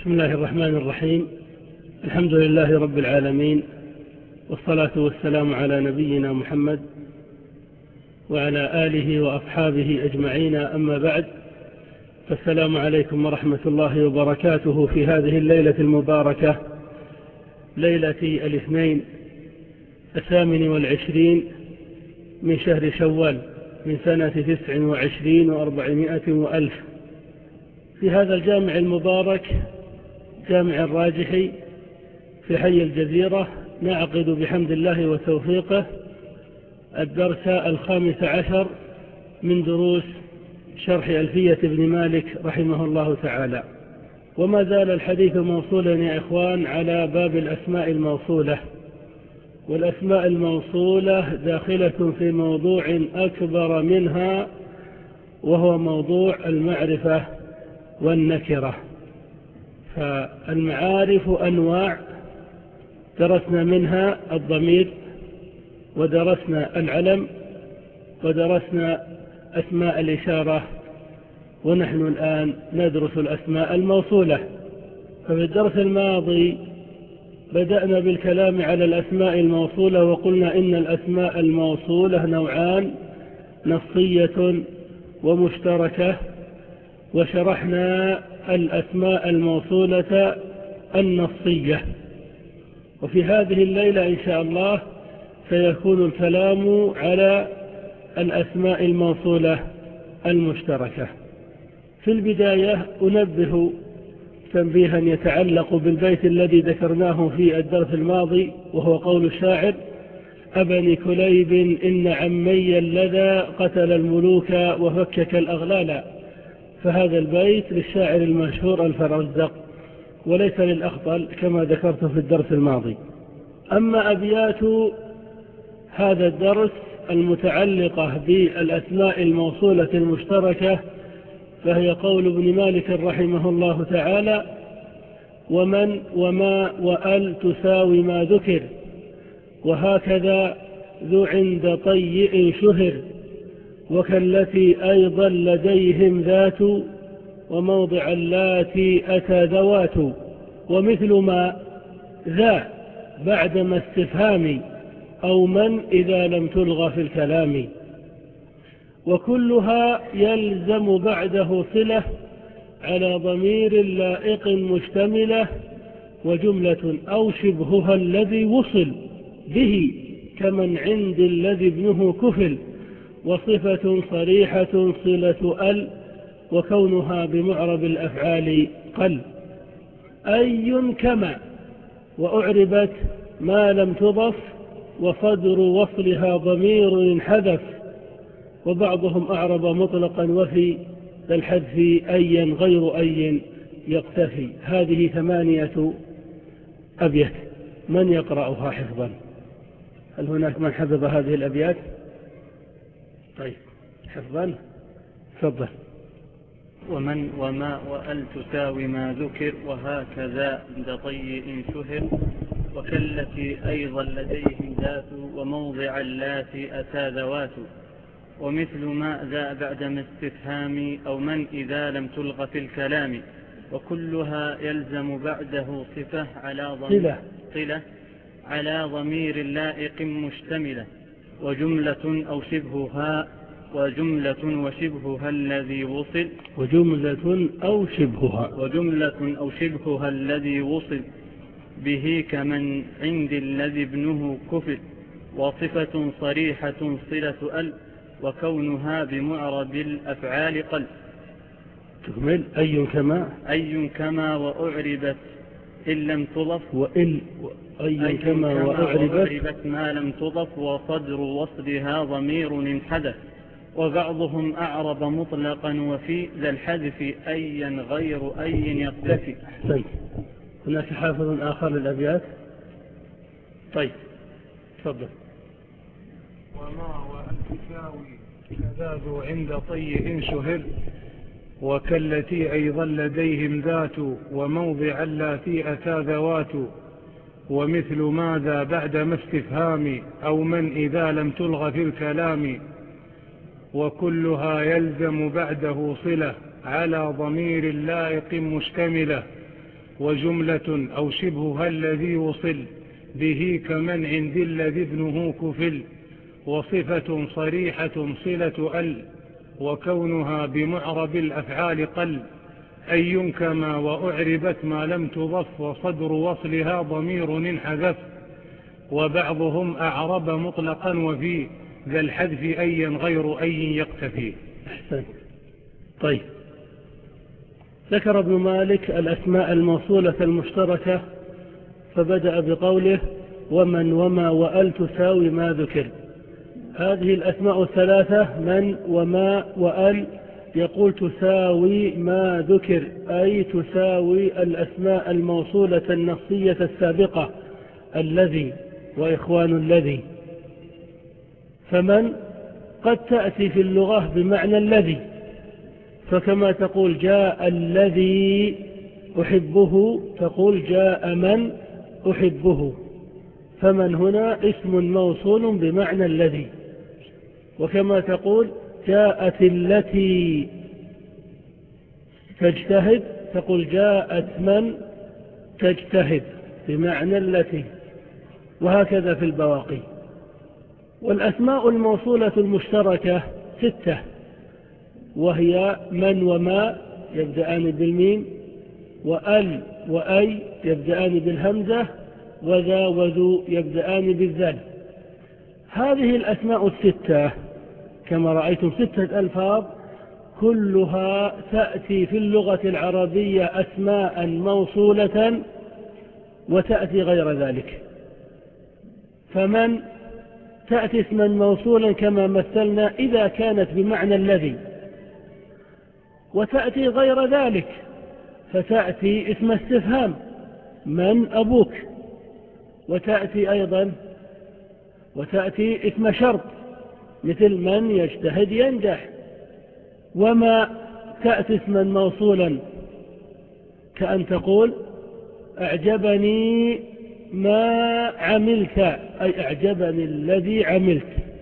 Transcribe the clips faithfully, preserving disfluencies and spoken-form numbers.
بسم الله الرحمن الرحيم. الحمد لله رب العالمين، والصلاة والسلام على نبينا محمد وعلى آله وأصحابه أجمعين، أما بعد، فالسلام عليكم ورحمة الله وبركاته في هذه الليلة المباركة، ليلة الاثنين الثامن والعشرين من شهر شوال من سنة تسع وعشرين وأربعمائة وألف، في هذا الجامع المبارك، جامع الراجحي في حي الجزيرة، نعقد بحمد الله وتوفيقه الدرس الخامس عشر من دروس شرح ألفية ابن مالك رحمه الله تعالى. وما زال الحديث موصولا يا إخوان على باب الأسماء الموصولة، والأسماء الموصولة داخلة في موضوع أكبر منها، وهو موضوع المعرفة والنكرة. فالمعارف أنواع، درسنا منها الضمير، ودرسنا العلم، ودرسنا أسماء الإشارة، ونحن الآن ندرس الأسماء الموصولة. ففي الدرس الماضي بدأنا بالكلام على الأسماء الموصولة، وقلنا إن الأسماء الموصولة نوعان: نصية ومشتركة، وشرحنا الأسماء الموصولة النصية. وفي هذه الليلة إن شاء الله سيكون الكلام على الأسماء الموصولة المشتركة. في البداية أنبه تنبيها يتعلق بالبيت الذي ذكرناه في الدرس الماضي، وهو قول الشاعر: أبني كليب إن عمي اللذى قتل الملوك وفكك الأغلال. فهذا البيت للشاعر المشهور الفرزدق، وليس للأخطل كما ذكرت في الدرس الماضي. أما أبيات هذا الدرس المتعلقة بالأسماء الموصولة المشتركة، فهي قول ابن مالك رحمه الله تعالى: ومن وما وأل تساوي ما ذكر، وهكذا ذو عند طيء شهر، وكالتي أيضا لديهم ذات، وموضع اللاتي أتى ذوات. ومثل ما ذا بعدما استفهام، أو من إذا لم تلغى في الكلام. وكلها يلزم بعده صلة على ضمير لائق مشتملة، وجملة أو شبهها الذي وصل به كمن عند الذي ابنه كفل، وصفة صريحة صلة أل، وكونها بمعرب الأفعال قل. أي كما وأعربت ما لم تضف، وصدر وصلها ضمير انحذف، وبعضهم أعرب مطلقا وفي ذا الحذف أيا غير أي يقتفي. هذه ثمانية أبيات، من يقرأها حفظا؟ هل هناك من حفظ هذه الأبيات؟ طيب، حفظا تفضل. ومن وما وأل تساوي ما ذكر، وهكذا عند طيء شهر، وكالتي أيضا لديهم ذات، وموضع اللاتي أتى ذوات. ومثل ما ذا بعدما استفهام، أو من إذا لم تلغ في الكلام. وكلها يلزم بعده صفة على ضمير صلة على ضمير لائق مشتملة، وجملة أو شبهها وجملة وشبهها الذي وصل وجملة أو شبهها وجملة أو شبهها الذي وصل به كمن عند الذي ابنه كفل، وصفة صريحة صلة أل، وكونها بمعرب الأفعال قل. تكمل. أي كما أي كما وأعربت إن لم تضف، وإن أي, أي كما, كما وأعربت, وأعربت ما لم تضف، وصدر وصلها ضمير انحذف، وبعضهم أعرب مطلقا وفي ذا الحذف أيا غير أي يقتفي. أحسنت. هناك حافظ آخر للأبيات؟ طيب تفضل. وما وأن تساوي كذا ذو عند طيء شهر، وكالتي أيضا لديهم ذات، وموضع اللاتي أتى ذوات. ومثل ماذا بعدما استفهام، أو من إذا لم تلغ في الكلام. وكلها يلزم بعده صلة على ضمير لائق مشتملة، وجملة أو شبهها الذي وصل به كمن عند الذي ابنه كفل، وصفة صريحة صلة ال، وكونها بمعرب الأفعال قل، أي كما وأعربت ما لم تضف، وصدر وصلها ضمير انحذف، وبعضهم أعرب مطلقا وفي ذا الحذف أيا غير أي يقتفي. أحسن. طيب، ذكر ابن مالك الأسماء الموصولة المشتركة، فبدأ بقوله ومن وما وأل تساوي ما ذكر. هذه الأسماء الثلاثة من وما وأل يقول تساوي ما ذكر، أي تساوي الأسماء الموصولة النصية السابقة الذي وإخوان الذي. فمن قد تأتي في اللغة بمعنى الذي، فكما تقول جاء الذي أحبه تقول جاء من أحبه، فمن هنا اسم موصول بمعنى الذي. وكما تقول جاءت التي تجتهد تقول جاءت من تجتهد بمعنى التي، وهكذا في البواقي. والأسماء الموصولة المشتركة ستة، وهي من وما يبدأان بالميم، وأل وأي يبدأان بالهمزة، وذا وذو يبدأان بالذال. هذه الأسماء الستة كما رأيتم ستة ألفاظ، كلها تأتي في اللغة العربية أسماء موصولة وتأتي غير ذلك. فمن تأتي اسما موصولا كما مثلنا إذا كانت بمعنى الذي، وتأتي غير ذلك فتأتي اسم استفهام من أبوك، وتأتي أيضا وتأتي اسم شرط مثل من يجتهد ينجح. وما تأتي اسما موصولا كأن تقول أعجبني ما عملت، أي أعجبني الذي عملت.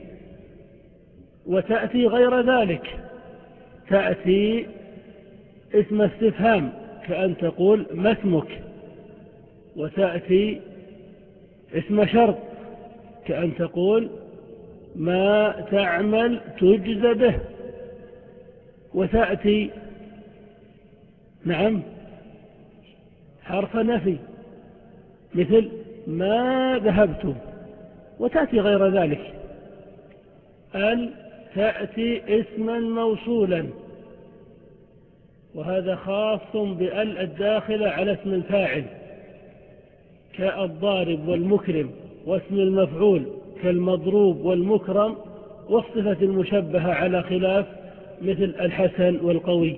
وتأتي غير ذلك، تأتي اسم استفهام كأن تقول ما اسمك. وتأتي اسم شرط كأن تقول ما تعمل تجزى به. وتأتي نعم حرف نفي مثل ما ذهبت. وتأتي غير ذلك. ال تأتي اسما موصولا، وهذا خاص بال الداخلة على اسم الفاعل كالضارب والمكرم، واسم المفعول كالمضروب والمكرم، والصفة المشبهة على خلاف مثل الحسن والقوي.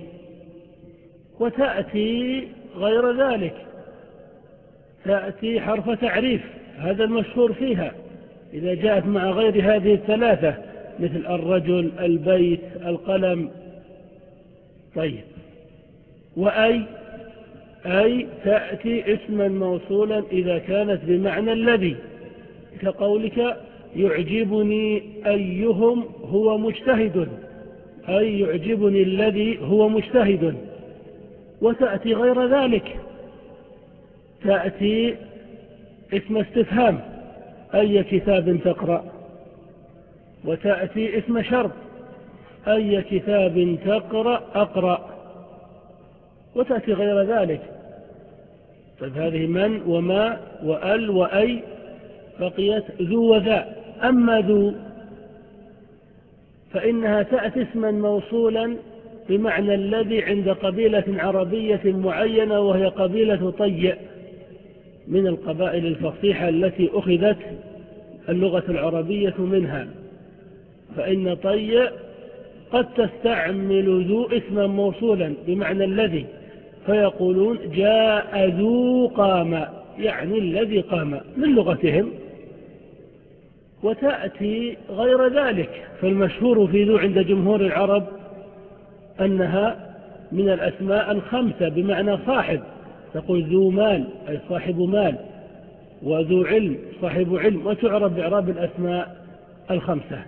وتأتي غير ذلك، تأتي حرف تعريف، هذا المشهور فيها إذا جاءت مع غير هذه الثلاثة مثل الرجل البيت القلم. طيب، وأي أي تأتي اسما موصولا إذا كانت بمعنى الذي، كقولك يعجبني أيهم هو مجتهد، أي يعجبني الذي هو مجتهد. وتأتي غير ذلك، تأتي اسم استفهام أي كتاب تقرأ. وتأتي اسم شرط أي كتاب تقرأ أقرأ. وتأتي غير ذلك. طيب، هذه من وما وأل وأي، بقيت ذو وذا. أما ذو فإنها تأتي اسما موصولا بمعنى الذي عند قبيلة عربية معينة، وهي قبيلة طيء من القبائل الفصيحة التي أخذت اللغة العربية منها. فإن طيء قد تستعمل ذو اسما موصولا بمعنى الذي، فيقولون جاء ذو قام، يعني الذي قام من لغتهم. وتأتي غير ذلك، فالمشهور في ذو عند جمهور العرب أنها من الأسماء الخمسة بمعنى صاحب، تقول ذو مال أي صاحب مال، وذو علم صاحب علم، وتعرب بإعراب الأسماء الخمسة.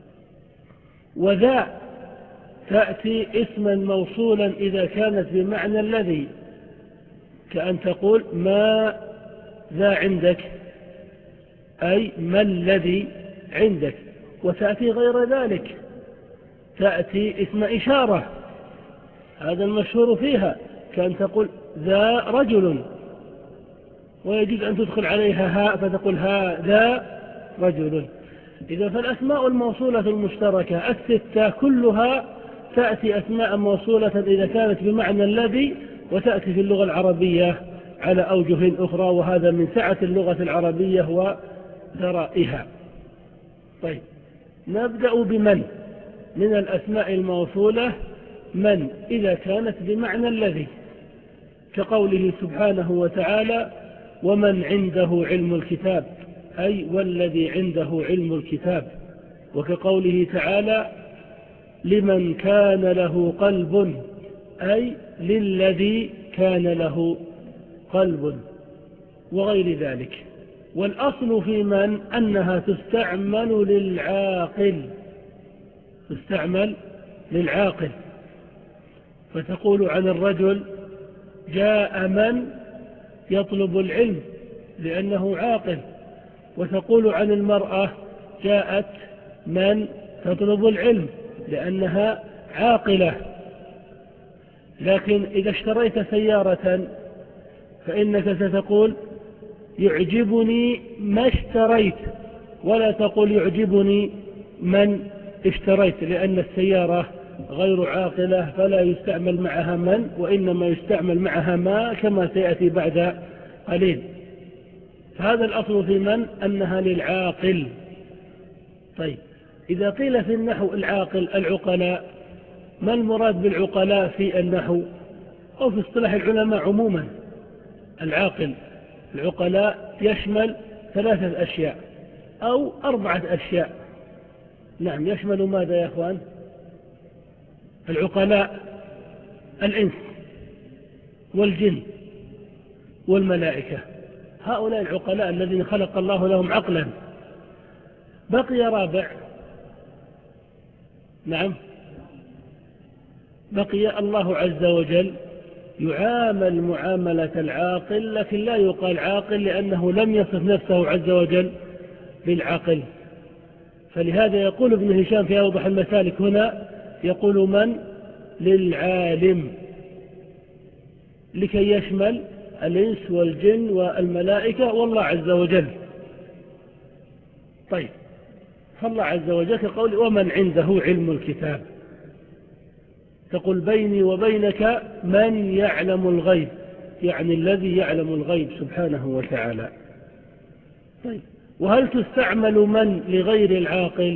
وذا تأتي اسما موصولا إذا كانت بمعنى الذي، كأن تقول ما ذا عندك، أي ما الذي عندك. وتأتي غير ذلك، تأتي اسم إشارة، هذا المشهور فيها، كأن تقول ذا رجل، ويجوز أن تدخل عليها هاء فتقول هذا رجل. إذا فالأسماء الموصولة المشتركة الستة كلها تأتي أسماء موصولة إذا كانت بمعنى الذي، وتأتي في اللغة العربية على أوجه أخرى، وهذا من سعة اللغة العربية وثرائها. طيب، نبدأ بمن من الأسماء الموصولة، من إذا كانت بمعنى الذي، كقوله سبحانه وتعالى ومن عنده علم الكتاب، أي والذي عنده علم الكتاب. وكقوله تعالى لمن كان له قلب، أي للذي كان له قلب، وغير ذلك. والأصل في من أنها تستعمل للعاقل، تستعمل للعاقل، فتقول عن الرجل جاء من يطلب العلم لأنه عاقل، وتقول عن المرأة جاءت من تطلب العلم لأنها عاقلة. لكن إذا اشتريت سيارة فإنك ستقول يعجبني ما اشتريت، ولا تقول يعجبني من اشتريت، لأن السيارة غير عاقلة فلا يستعمل معها من، وإنما يستعمل معها ما، كما سيأتي بعد قليل. فهذا الأصل في من أنها للعاقل. طيب، إذا قيل في النحو العاقل العقلاء، ما المراد بالعقلاء في النحو أو في اصطلاح العلماء عموما؟ العاقل العقلاء يشمل ثلاثة أشياء أو أربعة أشياء. نعم، يشمل ماذا يا أخوان؟ العقلاء الإنس والجن والملائكة، هؤلاء العقلاء الذين خلق الله لهم عقلا. بقي رابع، نعم، بقي الله عز وجل يعامل معاملة العاقل، لكن لا يقال عاقل لأنه لم يصف نفسه عز وجل بالعقل. فلهذا يقول ابن هشام في أوضح المسالك هنا، يقول من للعالم، لكي يشمل الإنس والجن والملائكة والله عز وجل. طيب، فالله عز وجل كقول ومن عنده علم الكتاب، تقول بيني وبينك من يعلم الغيب، يعني الذي يعلم الغيب سبحانه وتعالى. طيب، وهل تستعمل من لغير العاقل؟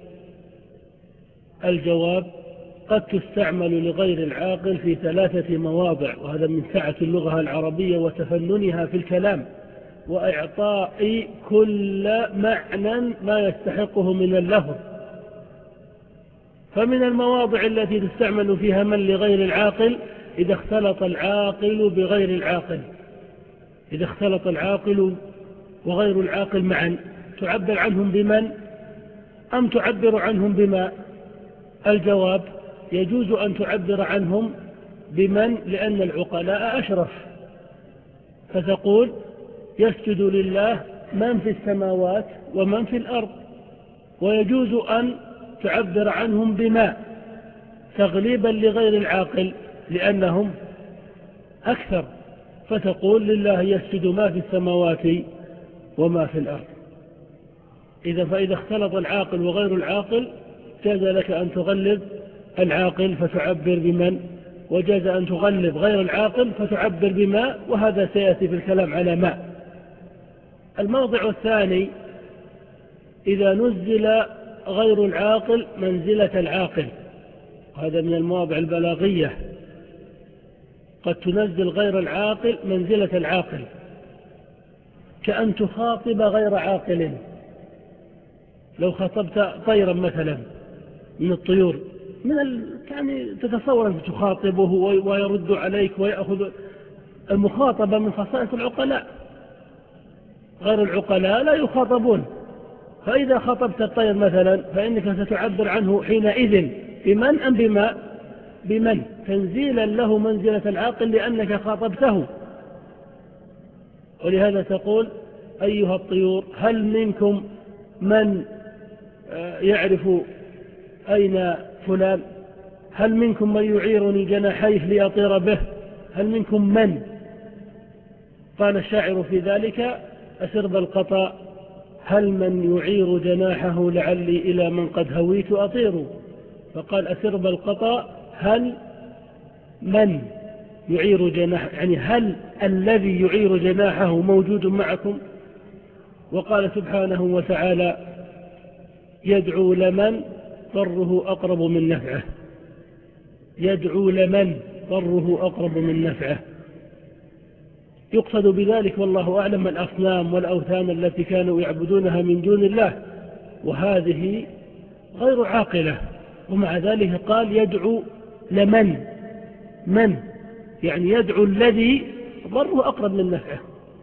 الجواب قد تستعمل لغير العاقل في ثلاثة مواضع، وهذا من سعة اللغة العربية وتفننها في الكلام وإعطاء كل معنى ما يستحقه من اللفظ. فمن المواضع التي تستعمل فيها من لغير العاقل إذا اختلط العاقل بغير العاقل، إذا اختلط العاقل وغير العاقل معا، تعبر عنهم بمن أم تعبر عنهم بما؟ الجواب يجوز أن تعبر عنهم بمن، لأن العقلاء أشرف، فتقول يسجد لله من في السماوات ومن في الأرض. ويجوز أن تعبر عنهم بما تغليبا لغير العاقل لأنهم أكثر، فتقول لله يسجد ما في السماوات وما في الأرض. إذا فإذا اختلط العاقل وغير العاقل جاز لك أن تغلب العاقل فتعبر بمن، وجاز أن تغلب غير العاقل فتعبر بما، وهذا سيأتي في الكلام على ما. الموضع الثاني إذا نزل غير العاقل منزلة العاقل، هذا من المواضع البلاغية، قد تنزل غير العاقل منزلة العاقل، كأن تخاطب غير عاقل. لو خاطبت طيرا مثلا من الطيور، من ال... يعني تتصور أن تخاطبه ويرد عليك ويأخذ. المخاطبة من خصائص العقلاء، غير العقلاء لا يخاطبون. فإذا خاطبت الطير مثلا فإنك ستعبر عنه حينئذ بمن أم بما؟ بمن، تنزيلا له منزلة العاقل لأنك خاطبته. ولهذا تقول أيها الطيور هل منكم من يعرف أين فلان؟ هل منكم من يعيرني جناحيه لأطير به؟ هل منكم من؟ قال الشاعر في ذلك أسرب القطا هل من يعير جناحه لعلي إلى من قد هويت أطير. فقال أسرب القطا هل من يعير جناح، يعني هل الذي يعير جناحه موجود معكم؟ وقال سبحانه وتعالى يدعو لمن ضره أقرب من نفعه، يدعو لمن ضره أقرب من نفعه. يقصد بذلك والله أعلم الأصنام والأوثان التي كانوا يعبدونها من دون الله، وهذه غير عاقلة. ومع ذلك قال يدعو لمن، من يعني يدعو الذي ضره أقرب من نفعه،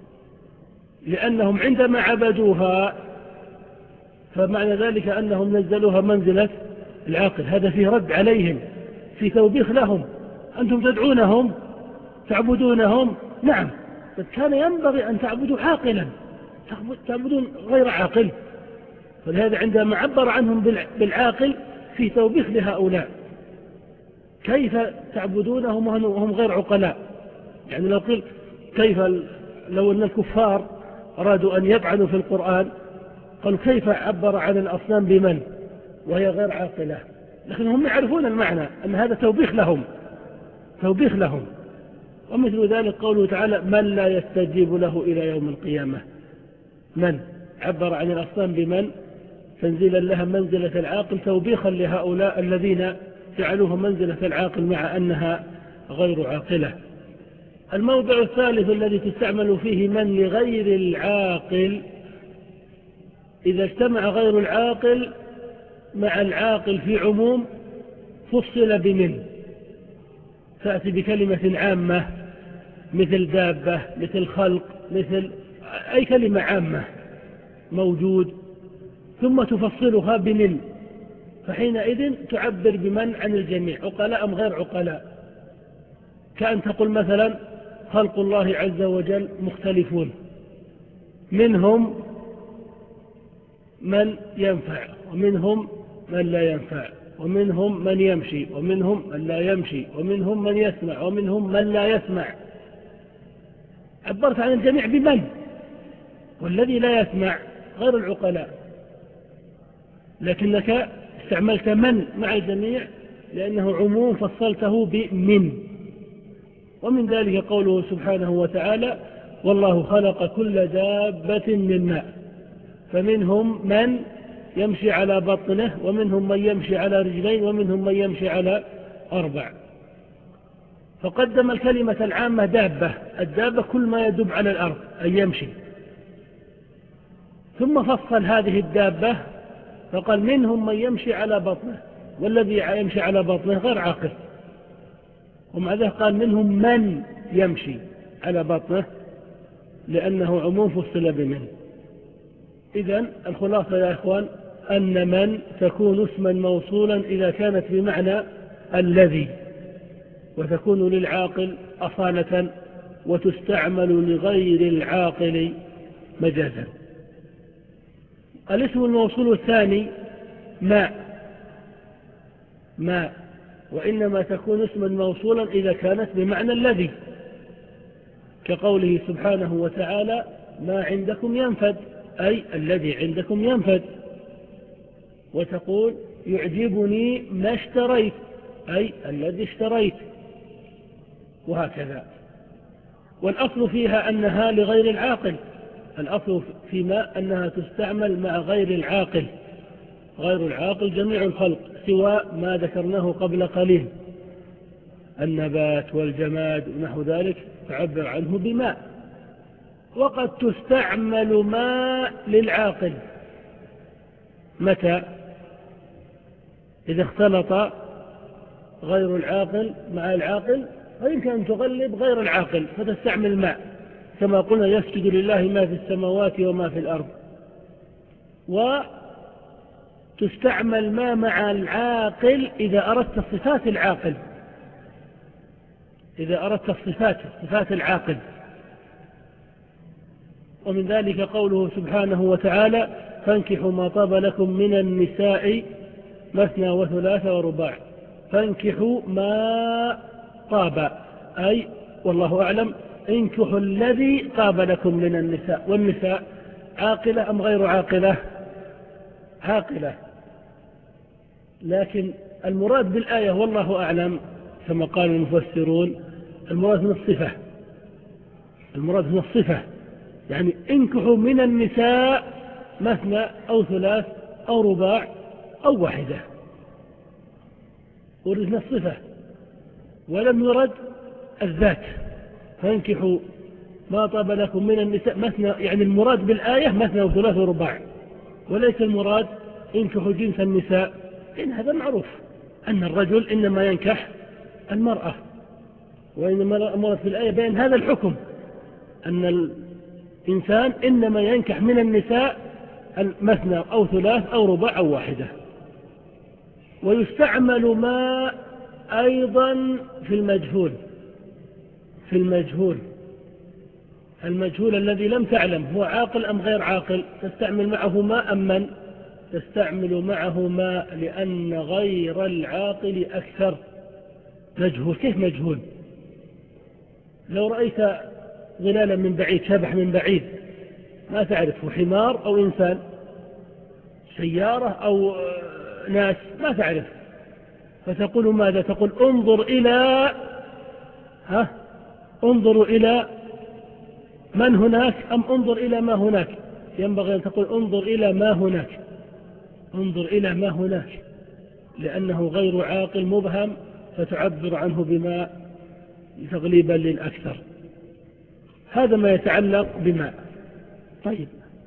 لأنهم عندما عبدوها فمعنى ذلك أنهم نزلوها منزلة العاقل. هذا فيه رد عليهم، في توبيخ لهم. أنتم تدعونهم تعبدونهم، نعم، بس كان ينبغي أن تعبدوا عاقلا، تعبدون غير عاقل. فلهذا عندما عبر عنهم بالعاقل في توبيخ لهؤلاء، كيف تعبدونهم وهم غير عقلاء؟ يعني لو قيل كيف لو أن الكفار أرادوا أن يطعنوا في القرآن قالوا كيف عبر عن الأصنام بمن وهي غير عاقلة؟ لكن هم يعرفون المعنى أن هذا توبيخ لهم، توبيخ لهم. ومثل ذلك قوله تعالى من لا يستجيب له إلى يوم القيامة، من عبر عن الأصنام بمن تنزيلا لها منزلة العاقل، توبيخا لهؤلاء الذين جعلوها منزلة العاقل مع أنها غير عاقلة. الموضع الثالث الذي تستعمل فيه من لغير العاقل إذا اجتمع غير العاقل مع العاقل في عموم فصل بمن، تأتي بكلمة عامة مثل دابة، مثل خلق، مثل أي كلمة عامة موجود، ثم تفصلها بمن، فحينئذ تعبر بمن عن الجميع، عقلاء أم غير عقلاء. كأن تقول مثلا خلق الله عز وجل مختلفون، منهم من ينفع ومنهم من لا ينفع، ومنهم من يمشي ومنهم من لا يمشي، ومنهم من يسمع ومنهم من لا يسمع. عبرت عن الجميع بمن، والذي لا يسمع غير العقلاء، لكنك استعملت من مع الجميع لأنه عموم فصلته بمن. ومن ذلك قوله سبحانه وتعالى والله خلق كل دابة من ماء فمنهم من يمشي على بطنه ومنهم من يمشي على رجلين ومنهم من يمشي على أربع. فقدم الكلمة العامة دابة، الدابة كل ما يدب على الأرض أي يمشي، ثم فصل هذه الدابة فقال منهم من يمشي على بطنه، والذي يمشي على بطنه غير عاقل. ومع ذلك قال منهم من يمشي على بطنه لأنه عموم فصل بمن. إذن الخلاصة يا إخوان أن من تكون اسما موصولا إذا كانت بمعنى الذي، وتكون للعاقل أصالة، وتستعمل لغير العاقل مجازا. الاسم الموصول الثاني ما، ما وإنما تكون اسما موصولا إذا كانت بمعنى الذي، كقوله سبحانه وتعالى ما عندكم ينفد، أي الذي عندكم ينفد. وتقول يعجبني ما اشتريت، أي الذي اشتريت، وهكذا. والأصل فيها أنها لغير العاقل، الأصل فيما أنها تستعمل مع غير العاقل، غير العاقل جميع الخلق سوى ما ذكرناه قبل قليل، النبات والجماد ونحو ذلك تعبر عنه بماء. وقد تستعمل ما للعاقل، متى؟ إذا اختلط غير العاقل مع العاقل، فيمكن أن تغلب غير العاقل فتستعمل ماء، كما قلنا يسجد لله ما في السماوات وما في الأرض. وتستعمل ما مع العاقل إذا أردت صفات العاقل، إذا أردت الصفات صفات العاقل. ومن ذلك قوله سبحانه وتعالى فانكحوا ما طاب لكم من النساء مثنى وثلاث ورباع. فانكحوا ما طاب، أي والله أعلم انكحوا الذي طاب لكم من النساء. والنساء عاقلة أم غير عاقلة؟ عاقلة، لكن المراد بالآية والله أعلم كما قال المفسرون المراد من الصفة، المراد من الصفة، يعني انكحوا من النساء مثنى أو ثلاث أو رباع أو واحدة، ورد الصفة ولم يرد الذات. فانكحوا ما طاب لكم من النساء مثنى، يعني المراد بالآية مثنى وثلاث ورباع، وليس المراد انكحوا جنس النساء، لأن هذا معروف أن الرجل إنما ينكح المرأة، وإنما المراد في الآية بين هذا الحكم أن الإنسان إنما ينكح من النساء مثنى أو ثلاث أو رباع أو واحدة. ويستعمل ما أيضا في المجهول، في المجهول المجهول الذي لم تعلم هو عاقل أم غير عاقل، تستعمل معه ما أم من؟ تستعمل معه ما، لأن غير العاقل أكثر. مجهول، كيف مجهول؟ لو رأيت ظلالا من بعيد، شبح من بعيد، ما تعرفه حمار أو إنسان، سيارة أو ناس، ما تعرف، فتقول ماذا؟ تقول انظر إلى ها انظر إلى من هناك أم انظر إلى ما هناك؟ ينبغي أن تقول انظر إلى ما هناك، انظر إلى ما هناك، لأنه غير عاقل مبهم، فتعبر عنه بما تغليبا للأكثر. هذا ما يتعلق بما. طيب،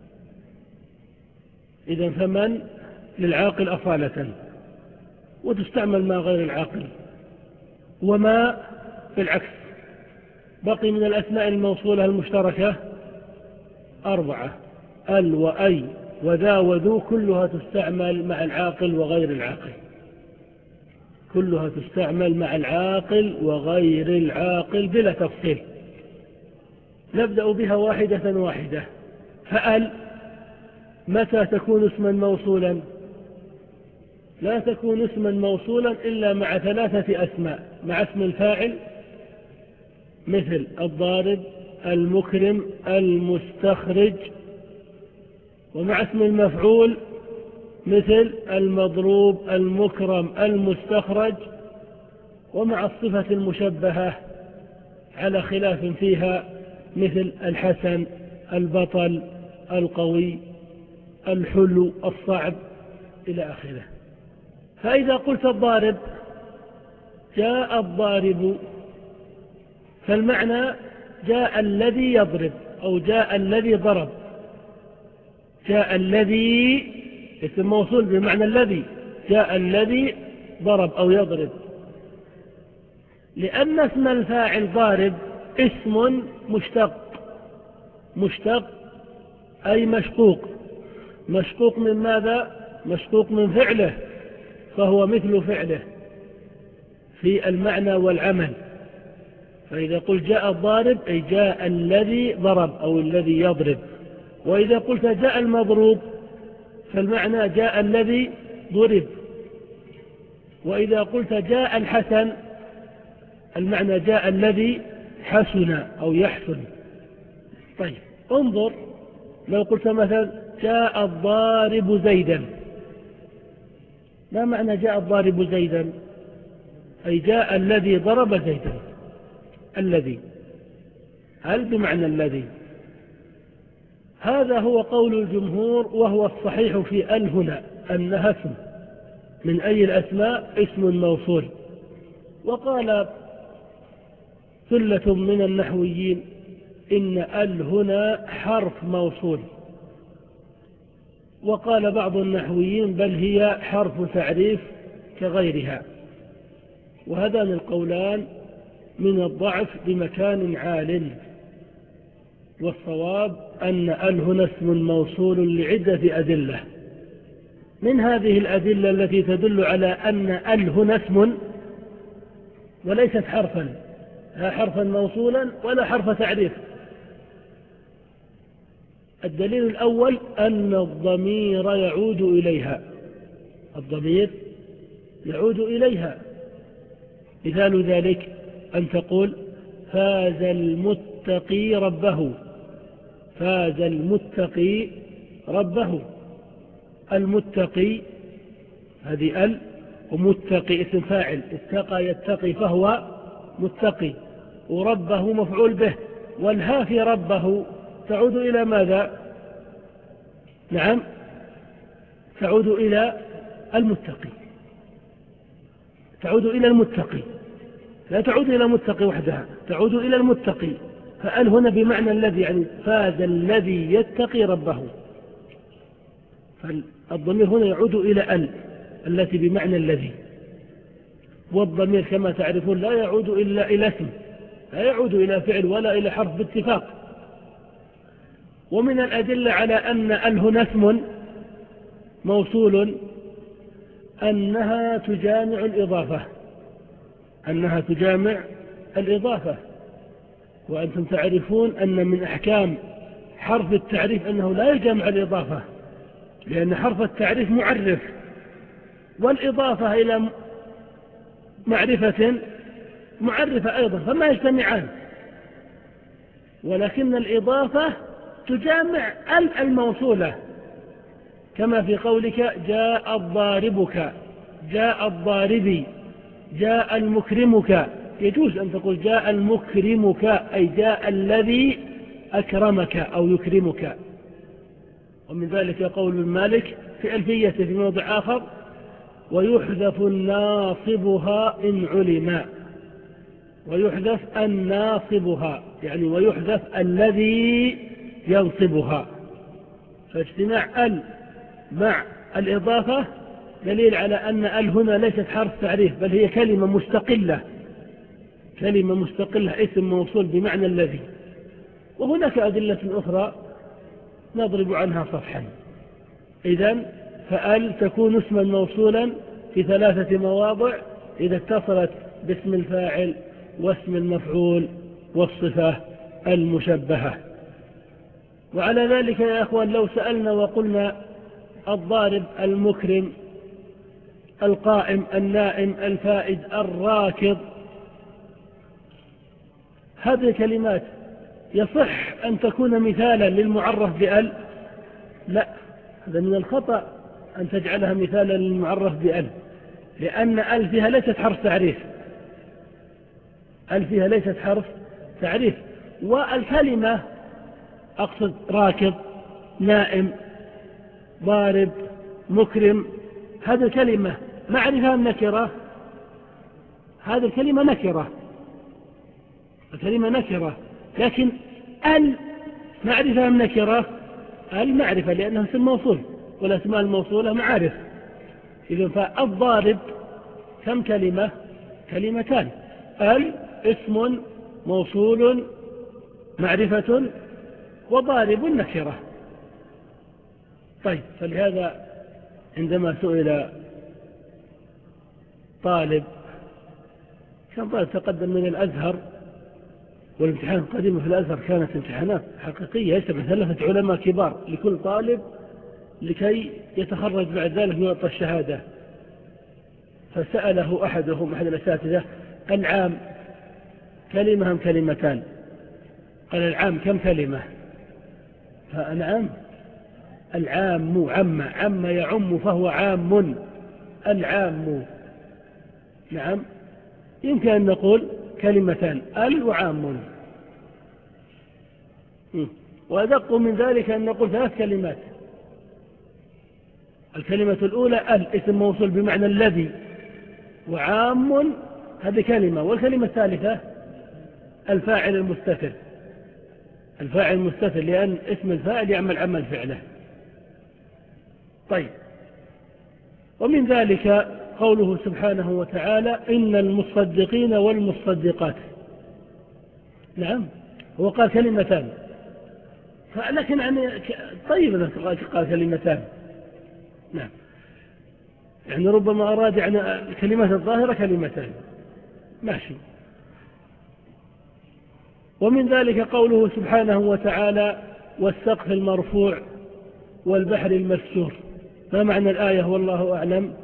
إذا فمن للعاقل أصالة، وتستعمل ما غير العاقل. وما بالعكس. بقي من الأسماء الموصولة المشتركة أربعة: ال وأي وذا وذو، كلها تستعمل مع العاقل وغير العاقل، كلها تستعمل مع العاقل وغير العاقل بلا تفصيل. نبدأ بها واحدة واحدة. فأل متى تكون اسما موصولا؟ لا تكون اسما موصولا إلا مع ثلاثة أسماء: مع اسم الفاعل مثل الضارب، المكرم، المستخرج، ومع اسم المفعول مثل المضروب، المكرم، المستخرج، ومع الصفة المشبهة على خلاف فيها مثل الحسن، البطل، القوي، الحلو، الصعب، إلى آخره. فإذا قلت الضارب جاء الضارب، فالمعنى جاء الذي يضرب أو جاء الذي ضرب. جاء الذي اسم موصول بمعنى الذي، جاء الذي ضرب أو يضرب، لأن اسم الفاعل ضارب اسم مشتق، مشتق أي مشقوق. مشقوق من ماذا؟ مشقوق من فعله، فهو مثل فعله في المعنى والعمل. فإذا قلت جاء الضارب أي جاء الذي ضرب أو الذي يضرب. وإذا قلت جاء المضروب فالمعنى جاء الذي ضرب. وإذا قلت جاء الحسن المعنى جاء الذي حسن أو يحسن. طيب انظر، لو قلت مثلا جاء الضارب زيدا، ما معنى جاء الضارب زيدا؟ أي جاء الذي ضرب زيدا. الذي هل بمعنى الذي؟ هذا هو قول الجمهور، وهو الصحيح في ال هنا أنها اسم من أي الأسماء، اسم موصول. وقال ثلة من النحويين إن ال هنا حرف موصول، وقال بعض النحويين بل هي حرف تعريف كغيرها. وهذان القولان من الضعف بمكان عال، والصواب أن ال هنا اسم موصول لعدة أدلة. من هذه الأدلة التي تدل على أن ال هنا اسم وليست حرفا، لا حرفا موصولا ولا حرف تعريف. الدليل الأول أن الضمير يعود إليها، الضمير يعود إليها. مثال ذلك أن تقول فاز المتقي ربه، فاز المتقي ربه. المتقي هذه ال، ومتقي اسم فاعل، اتقى يتقي فهو متقي، وربه مفعول به، والها في ربه تعود إلى ماذا؟ نعم تعود إلى المتقي، تعود إلى المتقي، لا تعود إلى المتقي وحدها، تعود إلى المتقي. فأل هنا بمعنى الذي، يعني فاز الذي يتقي ربه. فالضمير هنا يعود إلى ال التي بمعنى الذي. والضمير كما تعرفون لا يعود إلا إلى اسم، لا يعود إلى فعل ولا إلى حرف باتفاق. ومن الأدلة على أن ال هنا اسم موصول أنها تجامع الإضافة، أنها تجامع الإضافة. وأنتم تعرفون أن من أحكام حرف التعريف أنه لا يجامع الإضافة، لأن حرف التعريف معرف، والإضافة إلى معرفة معرفة أيضا، فما يجتمعان. ولكن الإضافة تجامع ال الموصولة، كما في قولك جاء الضاربك، جاء الضاربي، جاء المكرمك. يجوز أن تقول جاء المكرمك أي جاء الذي أكرمك أو يكرمك. ومن ذلك قول ابن مالك في ألفية في موضع آخر ويحذف الناصبها إن علم، ويحذف الناصبها يعني ويحذف الذي ينصبها. فاجتماع ال مع الإضافة دليل على أن ال هنا ليست حرف تعريف، بل هي كلمة مستقلة، كلمة مستقلة اسم موصول بمعنى الذي. وهناك أدلة أخرى نضرب عنها صفحا. إذن فأل تكون اسما موصولا في ثلاثة مواضع إذا اتصلت باسم الفاعل واسم المفعول والصفة المشبهة. وعلى ذلك يا أخوان لو سألنا وقلنا الضارب، المكرم، القائم، النائم، الفائز، الراكض، هذه الكلمات يصح أن تكون مثالا للمعرف بأل؟ لا، هذا من الخطأ أن تجعلها مثالا للمعرف بأل، لأن أل فيها ليست حرف تعريف، أل فيها ليست حرف تعريف. والكلمة أقصد راكب، نائم، ضارب، مكرم، هذه الكلمة معرفة نكرة، هذه الكلمة نكرة، الكلمة نكرة، لكن ال معرفة نكرة، ال معرفة لأنها اسم موصول والأسماء الموصولة معارف. إذن فالضارب كم كلمة؟ كلمتان. ال اسم موصول معرفة، وضارب نكرة. طيب، فلهذا عندما سئل طالب، كان طالب تقدم من الأزهر، والامتحانات القديمة في الأزهر كانت امتحانات حقيقية يتبع ثلاثة علماء كبار لكل طالب لكي يتخرج بعد ذلك ويعطى الشهادة. فسأله أحدهم أحد الأساتذة العام كلمة أم كلمتان؟ قال العام كم كلمة؟ فالعام العام عم عم يعم فهو عام، العام نعم يمكن أن نقول كلمتان ال وعام. وأدق من ذلك أن نقول ثلاث كلمات. الكلمة الأولى ال اسم موصول بمعنى الذي، وعام هذه كلمة. والكلمة الثالثة الفاعل المستتر، الفاعل المستتر لأن اسم الفاعل يعمل عمل فعله. طيب، ومن ذلك قوله سبحانه وتعالى إن المصدقين والمصدقات. نعم هو قال كلمتان، لكن يعني طيب قال كلمتان. نعم يعني ربما أراد يعني الكلمات الظاهرة كلمتان، ماشي. ومن ذلك قوله سبحانه وتعالى والسقف المرفوع والبحر المسجور. ما معنى الآية والله أعلم؟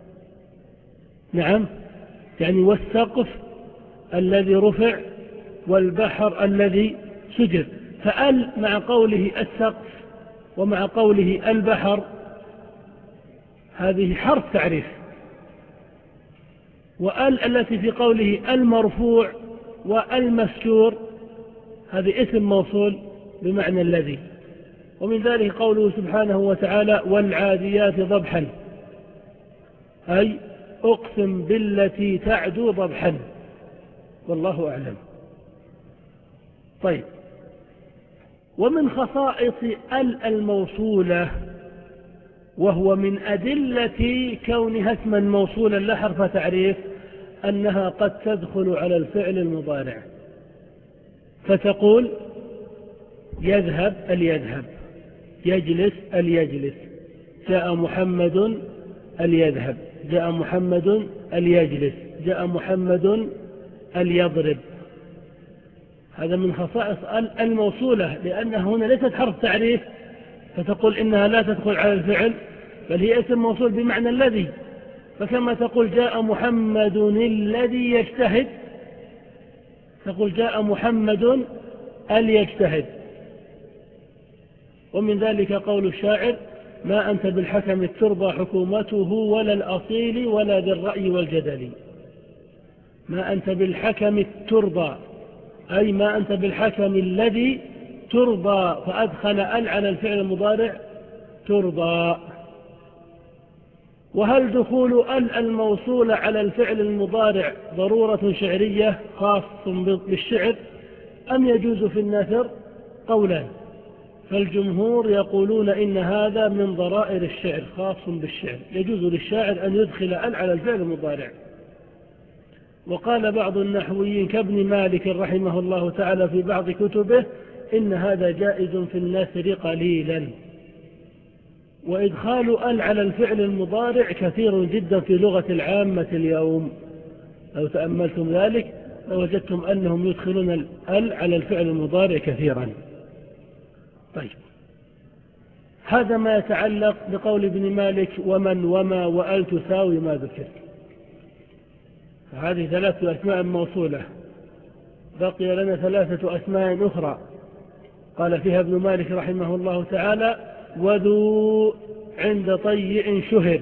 نعم، يعني والسقف الذي رفع والبحر الذي سجر. فأل مع قوله السقف ومع قوله البحر هذه حرف تعريف، وأل التي في قوله المرفوع والمسجور هذه اسم موصول بمعنى الذي. ومن ذلك قوله سبحانه وتعالى والعاديات ضبحا، أي أقسم بالتي تعدو ضبحا، والله أعلم. طيب، ومن خصائص ال الموصولة وهو من أدلة كونها اسما موصولا لا حرف تعريف أنها قد تدخل على الفعل المضارع، فتقول يذهب اليذهب، يجلس اليجلس، جاء محمد اليذهب، جاء محمد اليجلس، جاء محمد اليضرب. هذا من خصائص الموصولة، لأنها هنا ليست حرف تعريف فتقول إنها لا تدخل على الفعل، بل هي اسم موصول بمعنى الذي. فكما تقول جاء محمد الذي يجتهد، تقول جاء محمد اليجتهد. ومن ذلك قول الشاعر ما أنت بالحكم ترضى حكومته ولا الأصيل ولا ذي الرأي والجدل. ما أنت بالحكم ترضى، أي ما أنت بالحكم الذي ترضى، فأدخل ال على الفعل المضارع ترضى. وهل دخول ال الموصول على الفعل المضارع ضرورة شعرية خاص بالشعر أم يجوز في النثر؟ قولان، فالجمهور يقولون إن هذا من ضرائر الشعر خاص بالشعر، يجوز للشاعر أن يدخل ال على الفعل المضارع. وقال بعض النحويين كابن مالك رحمه الله تعالى في بعض كتبه إن هذا جائز في النثر قليلا. وإدخال ال على الفعل المضارع كثير جدا في لغة العامة اليوم، لو تأملتم ذلك لوجدتم أنهم يدخلون ال على الفعل المضارع كثيرا. طيب، هذا ما يتعلق بقول ابن مالك ومن وما وأل تساوي ما ذكر. هذه ثلاثة أسماء موصولة. بقي لنا ثلاثة أسماء أخرى قال فيها ابن مالك رحمه الله تعالى وذو عند طيء شهر.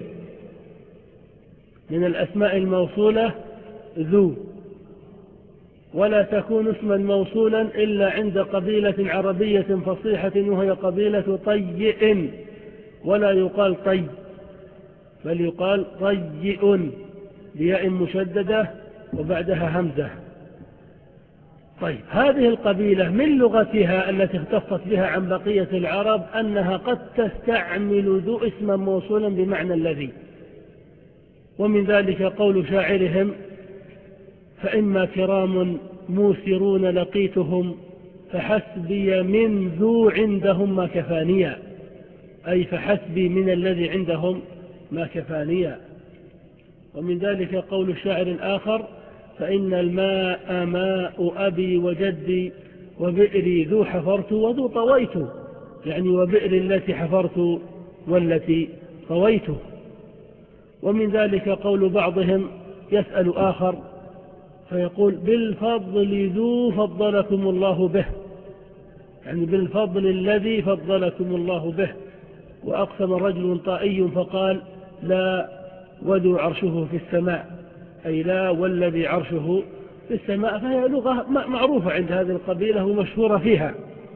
من الأسماء الموصولة ذو، ولا تكون اسما موصولا إلا عند قبيلة عربية فصيحة وهي قبيلة طيء، ولا يقال طي بل يقال طيء بياء مشددة وبعدها همزة. طيب، هذه القبيلة من لغتها التي اختصت بها عن بقية العرب أنها قد تستعمل ذو اسما موصولا بمعنى الذي. ومن ذلك قول شاعرهم فإما كرام موسرون لقيتهم فحسبي من ذو عندهم ما كفانيا، أي فحسبي من الذي عندهم ما كفانيا. ومن ذلك قول الشاعر الآخر فإن الماء ماء أبي وجدي وبئري ذو حفرت وذو طويت، يعني وبئر التي حفرت والتي طويت. ومن ذلك قول بعضهم يسأل آخر فيقول بالفضل ذو فضلكم الله به، يعني بالفضل الذي فضلكم الله به. وأقسم رجل طائي فقال لا وذو عرشه في السماء، أي لا والذي عرشه في السماء. فهي لغة معروفة عند هذه القبيلة ومشهورة فيها.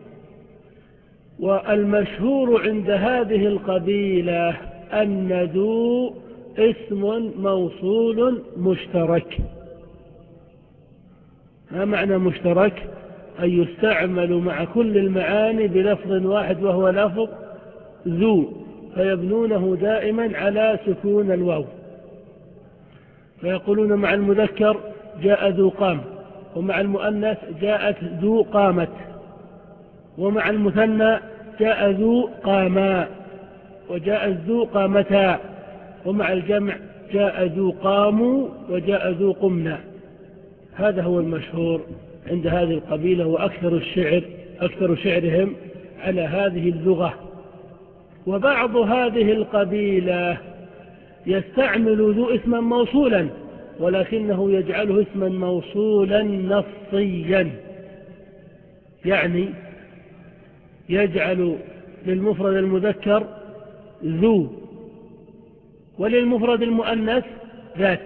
والمشهور عند هذه القبيلة أن ذو اسم موصول مشترك. ما معنى مشترك؟ أي يستعمل مع كل المعاني بلفظ واحد وهو لفظ ذو، فيبنونه دائما على سكون الواو. فيقولون مع المذكر جاء ذو قام، ومع المؤنث جاءت ذو قامت، ومع المثنى جاء ذو قاما، وجاء ذو قامتا، ومع الجمع جاء ذو قاموا وجاء ذو قمنا. هذا هو المشهور عند هذه القبيلة. وأكثر الشعر أكثر شعرهم على هذه اللغة. وبعض هذه القبيلة يستعمل ذو اسما موصولا ولكنه يجعله اسما موصولا نصيا، يعني يجعل للمفرد المذكر ذو وللمفرد المؤنث ذات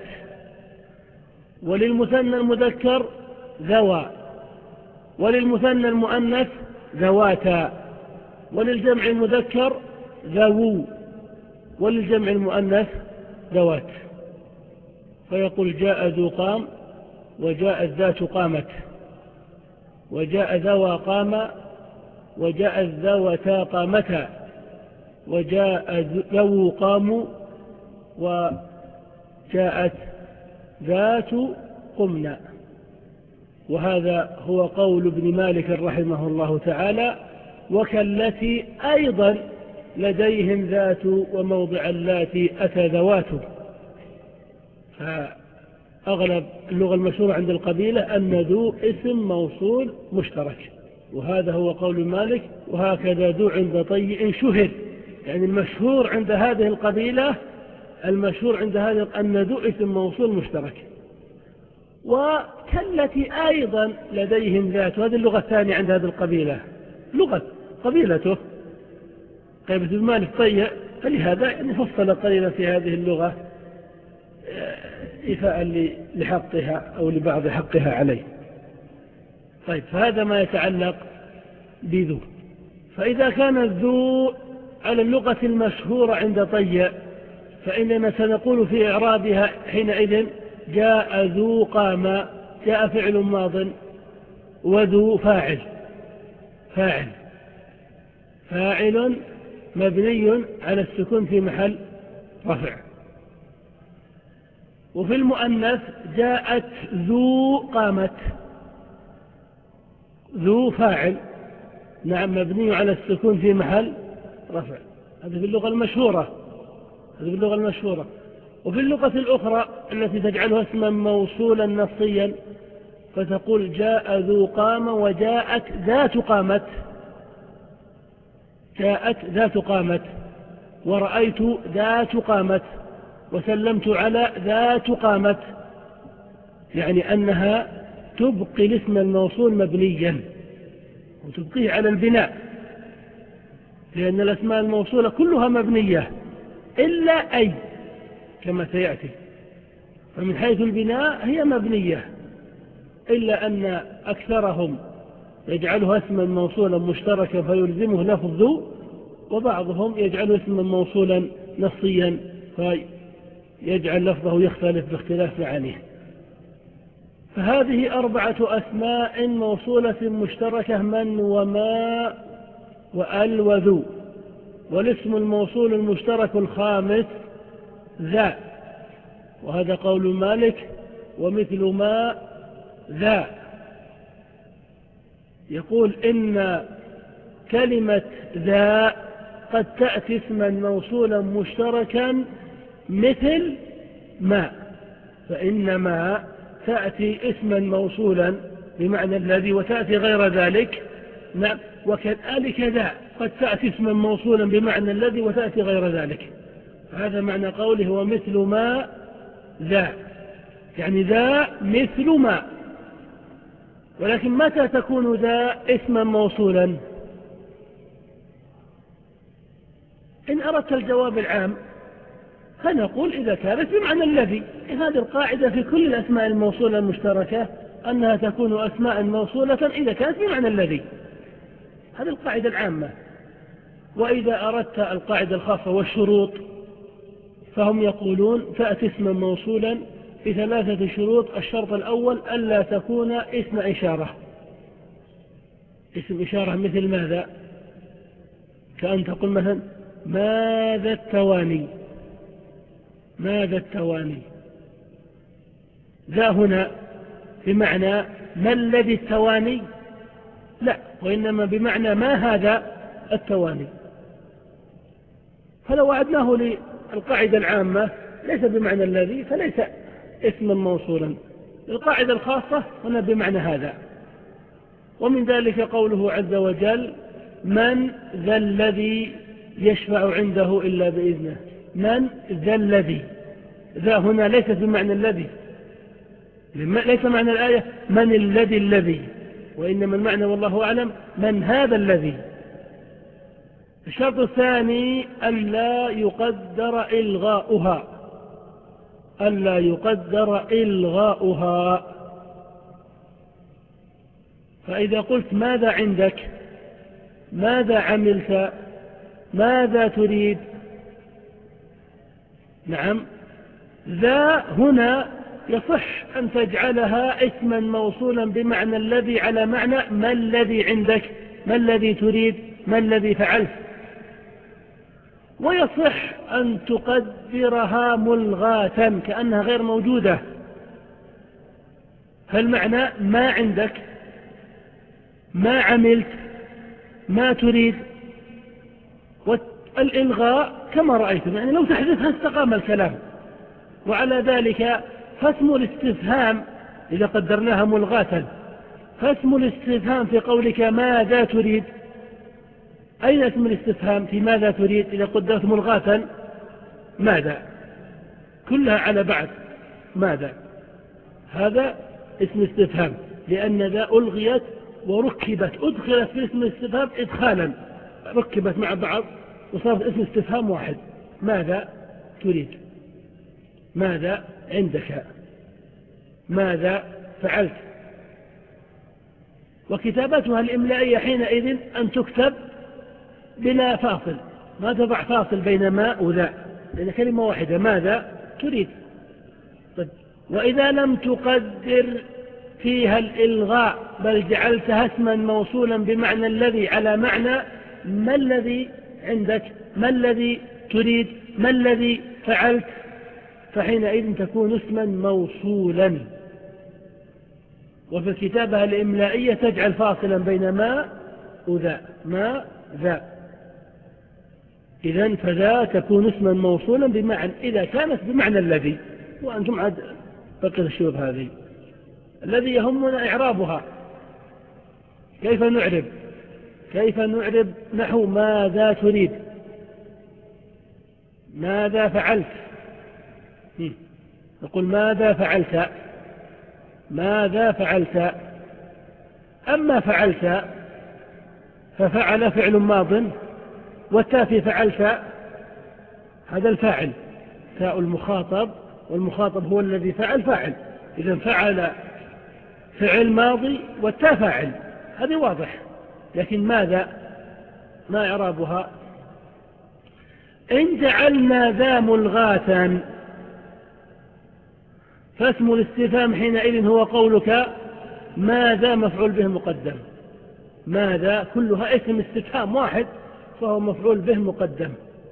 وللمثنى المذكر ذوى وللمثنى المؤنث ذواتا وللجمع المذكر ذوو وللجمع المؤنث ذوات. فيقول جاء ذو قام وجاء الذات قامت وجاء ذوى قام وجاء الذوتا قامتا وجاء ذو قاموا وجاءت ذات قمنا. وهذا هو قول ابن مالك رحمه الله تعالى. وكالتي أيضا لديهم ذات وموضع اللاتي أتى ذوات. فأغلب اللغة المشهورة عند القبيلة أن ذو اسم موصول مشترك، وهذا هو قول مالك. وهكذا ذو عند طيء شهر، يعني المشهور عند هذه القبيلة المشهور عند هذه أن ذو اسم موصول مشترك. وكالتي أيضا لديهم ذات، وهذه اللغة الثانية عند هذه القبيلة، لغة قبيلته قبيلة ابن مالك طيء، فلهذا يعني فصل قليلا في هذه اللغة إفاء لحقها أو لبعض حقها عليه. طيب، فهذا ما يتعلق بذو. فإذا كان الذو على اللغة المشهورة عند طيء فإننا سنقول في إعرابها حينئذ جاء ذو قام، جاء فعل ماض وذو فاعل فاعل فاعل مبني على السكون في محل رفع. وفي المؤنث جاءت ذو قامت، ذو فاعل نعم مبني على السكون في محل رفع. هذا في اللغة المشهورة هذا في اللغة المشهورة وفي اللغة الأخرى التي تجعلها اسما موصولا نصيا فتقول جاء ذو قام وجاءت ذات قامت جاءت ذات قامت ورأيت ذات قامت وسلمت على ذات قامت، يعني أنها تبقي الاسم الموصول مبنيا وتبقيه على البناء، لأن الأسماء الموصولة كلها مبنية إلا أي كما سيأتي. فمن حيث البناء هي مبنية، إلا أن أكثرهم يجعلها اسما موصولا مشتركا فيلزمه لفظ ذو، وبعضهم يجعله اسما موصولا نصيا فيجعل لفظه يختلف باختلاف معانيه. فهذه أربعة أسماء موصولة مشتركة: من وما وأل وذو. والاسم الموصول المشترك الخامس ذا، وهذا قول مالك. ومثل ما ذا يقول إن كلمة ذا قد تأتي اسما موصولا مشتركا مثل ما، فإن ما تأتي اسما موصولا بمعنى الذي وتأتي غير ذلك. نعم، وكذلك ذا قد تأتي اسما موصولا بمعنى الذي وتأتي غير ذلك. هذا معنى قوله ومثل ما ذا، يعني ذا مثل ما. ولكن متى تكون ذا اسما موصولا؟ إن أردت الجواب العام فنقول إذا كانت بمعنى الذي. هذه القاعدة في كل الأسماء الموصولة المشتركة أنها تكون أسماء موصولة إذا كانت بمعنى الذي، هذه القاعدة العامة. وإذا أردت القاعدة الخاصة والشروط فهم يقولون تأتي اسما موصولا بثلاثة شروط. الشرط الأول ألا تكون اسم إشارة. اسم إشارة مثل ماذا؟ كأن تقول مثلا ماذا التواني، ماذا التواني. ذا هنا بمعنى ما الذي التواني؟ لا، وإنما بمعنى ما هذا التواني. فلو وعدناه للقاعدة العامة ليس بمعنى الذي فليس اسما موصولا. القاعدة الخاصة هنا بمعنى هذا. ومن ذلك قوله عز وجل من ذا الذي يشفع عنده إلا بإذنه. من ذا الذي، ذا هنا ليست بمعنى الذي، ليس معنى الآية من الذي الذي، وإنما المعنى والله أعلم من هذا الذي. الشرط الثاني ألا يقدر إلغاؤها، ألا يقدر إلغاؤها. فإذا قلت ماذا عندك، ماذا عملت، ماذا تريد، نعم، ذا هنا يصح أن تجعلها اسما موصولا بمعنى الذي على معنى ما الذي عندك، ما الذي تريد، ما الذي فعلت. ويصح أن تقدرها ملغاة كأنها غير موجودة، فالمعنى ما عندك، ما عملت، ما تريد. والإلغاء كما رأيتم يعني لو تحذفها استقام الكلام. وعلى ذلك فاسم الاستفهام إذا قدرناها ملغاة، فاسم الاستفهام في قولك ماذا تريد، أين اسم الاستفهام في ماذا تريد إذا قدرت ملغاة؟ ماذا، كلها على بعض ماذا، هذا اسم استفهام، لأن ذا ألغيت وركبت، أدخلت في اسم الاستفهام إدخالا، ركبت مع بعض وصارت اسم استفهام واحد. ماذا تريد، ماذا عندك، ماذا فعلت. وكتابتها الإملائية حينئذ أن تكتب بلا فاصل، ما تضع فاصل بين ما وذا، لأن كلمة واحدة ماذا تريد. طيب. وإذا لم تقدر فيها الإلغاء بل جعلتها اسما موصولا بمعنى الذي على معنى ما الذي عندك، ما الذي تريد، ما الذي فعلت، فحينئذ تكون اسما موصولا. وفي الكتابة الإملائية تجعل فاصلا بين ما وذا، ما ذا. إذن فذا تكون اسما موصولا بمعنى إذا كانت بمعنى الذي. وأنتم عاد بقي الشيوخ هذه الذي يهمنا إعرابها. كيف نعرب، كيف نعرب نحو ماذا تريد، ماذا فعلت. نقول ماذا فعلت، ماذا فعلت. أما فعلت ففعل فعل ماض، والتاء في فعلت هذا الفاعل، تاء المخاطب، والمخاطب هو الذي فعل فاعل. إذا فعل فعل ماضي والتاء فاعل، هذه واضح. لكن ماذا ما إعرابها؟ إن جعلنا ذا ملغاة فاسم الاستفهام حينئذ هو قولك ماذا مفعول به مقدم. ماذا كلها اسم استفهام واحد، فهو مفعول به مقدم،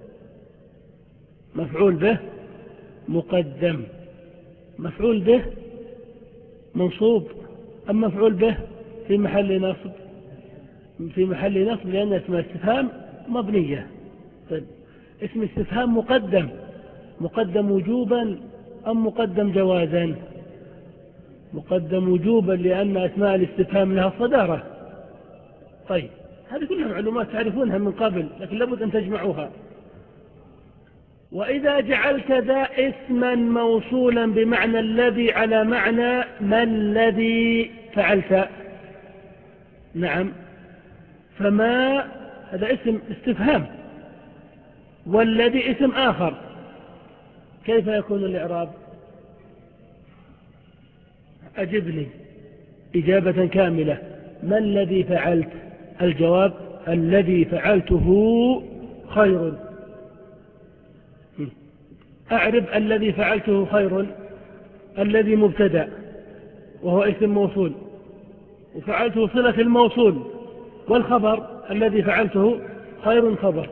مفعول به مقدم. مفعول به منصوب أم مفعول به في محل نصب؟ في محل نصب، لأن اسم استفهام مبنية. طيب. اسم استفهام مقدم، مقدم وجوبا أم مقدم جوازا؟ مقدم وجوبا، لأن أسماء الاستفهام لها صدارة. طيب، هذه كلها معلومات تعرفونها من قبل، لكن لابد أن تجمعوها. وإذا جعلت ذا اسما موصولا بمعنى الذي على معنى ما الذي فعلت، نعم، فما هذا اسم استفهام، والذي اسم آخر، كيف يكون الإعراب؟ أجبني إجابة كاملة. ما الذي فعلت؟ الجواب الذي فعلته خير. أعرب الذي فعلته خير. الذي مبتدأ وهو اسم موصول، وفعلته صلة الموصول، والخبر الذي فعلته خير خبر.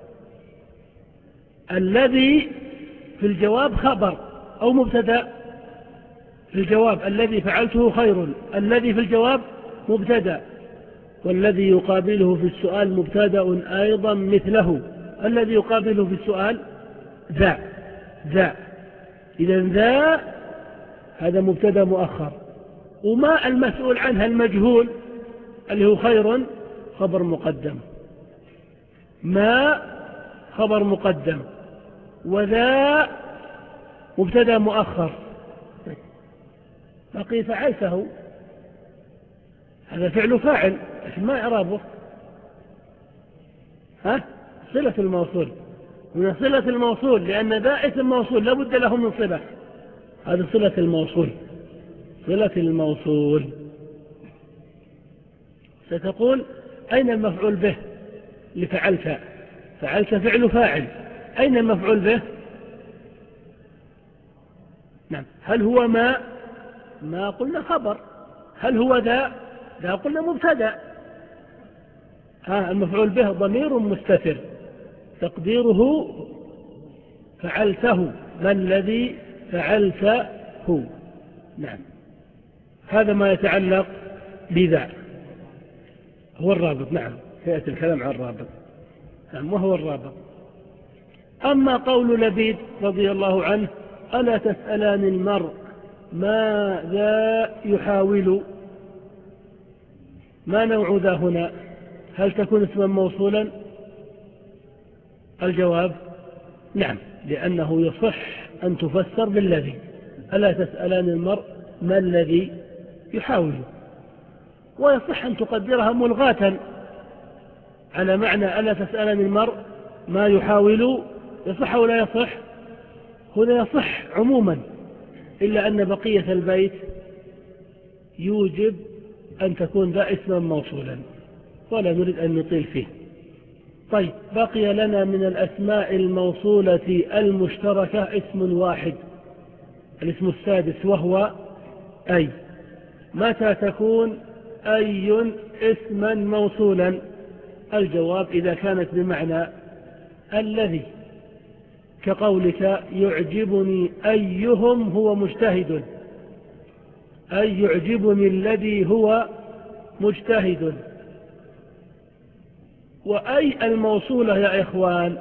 الذي في الجواب خبر أو مبتدأ؟ في الجواب الذي فعلته خير، الذي في الجواب مبتدأ، والذي يقابله في السؤال مبتدأ أيضا مثله. الذي يقابله في السؤال ذا، ذا. إذا ذا هذا مبتدأ مؤخر، وما المسؤول عنها المجهول اللي هو خير خبر مقدم. ما خبر مقدم، وذا مبتدا مؤخر. بقي فعلته، هذا فعل فاعل، لكن ما إعرابه؟ ها؟ صلة الموصول، من صلة الموصول، لأن ذا اسم موصول لا بد له من صلة، هذا صلة الموصول، صلة الموصول. ستقول أين المفعول به لفعلت؟ فعلت فعل فاعل، أين المفعول به؟ نعم. هل هو ما؟ ما قلنا خبر. هل هو ذا؟ ذا قلنا مبتدا. ها، المفعول به ضمير مستتر تقديره فعلته، ما الذي فعلته. نعم، هذا ما يتعلق بذا، هو الرابط. نعم، سيأتي الكلام عن الرابط. نعم، وهو الرابط. أما قول لبيد رضي الله عنه: ألا تسألان المرء ماذا يحاول، ما نوع ذا هنا؟ هل تكون اسما موصولا؟ الجواب نعم، لأنه يصح أن تفسر بالذي. ألا تسألان المرء ما الذي يحاول، ويصح أن تقدرها ملغاة على معنى ألا تسألان المرء ما يحاول. يصح ولا يصح؟ هنا يصح عموما، إلا أن بقية البيت يوجب أن تكون ذا اسما موصولا، ولا نريد أن نطيل فيه. طيب، بقي لنا من الأسماء الموصولة المشتركة اسم واحد، الاسم السادس، وهو أي. متى تكون أي اسما موصولا؟ الجواب إذا كانت بمعنى الذي، كقولك يعجبني أيهم هو مجتهد، أي يعجبني الذي هو مجتهد. وأي الموصولة يا إخوان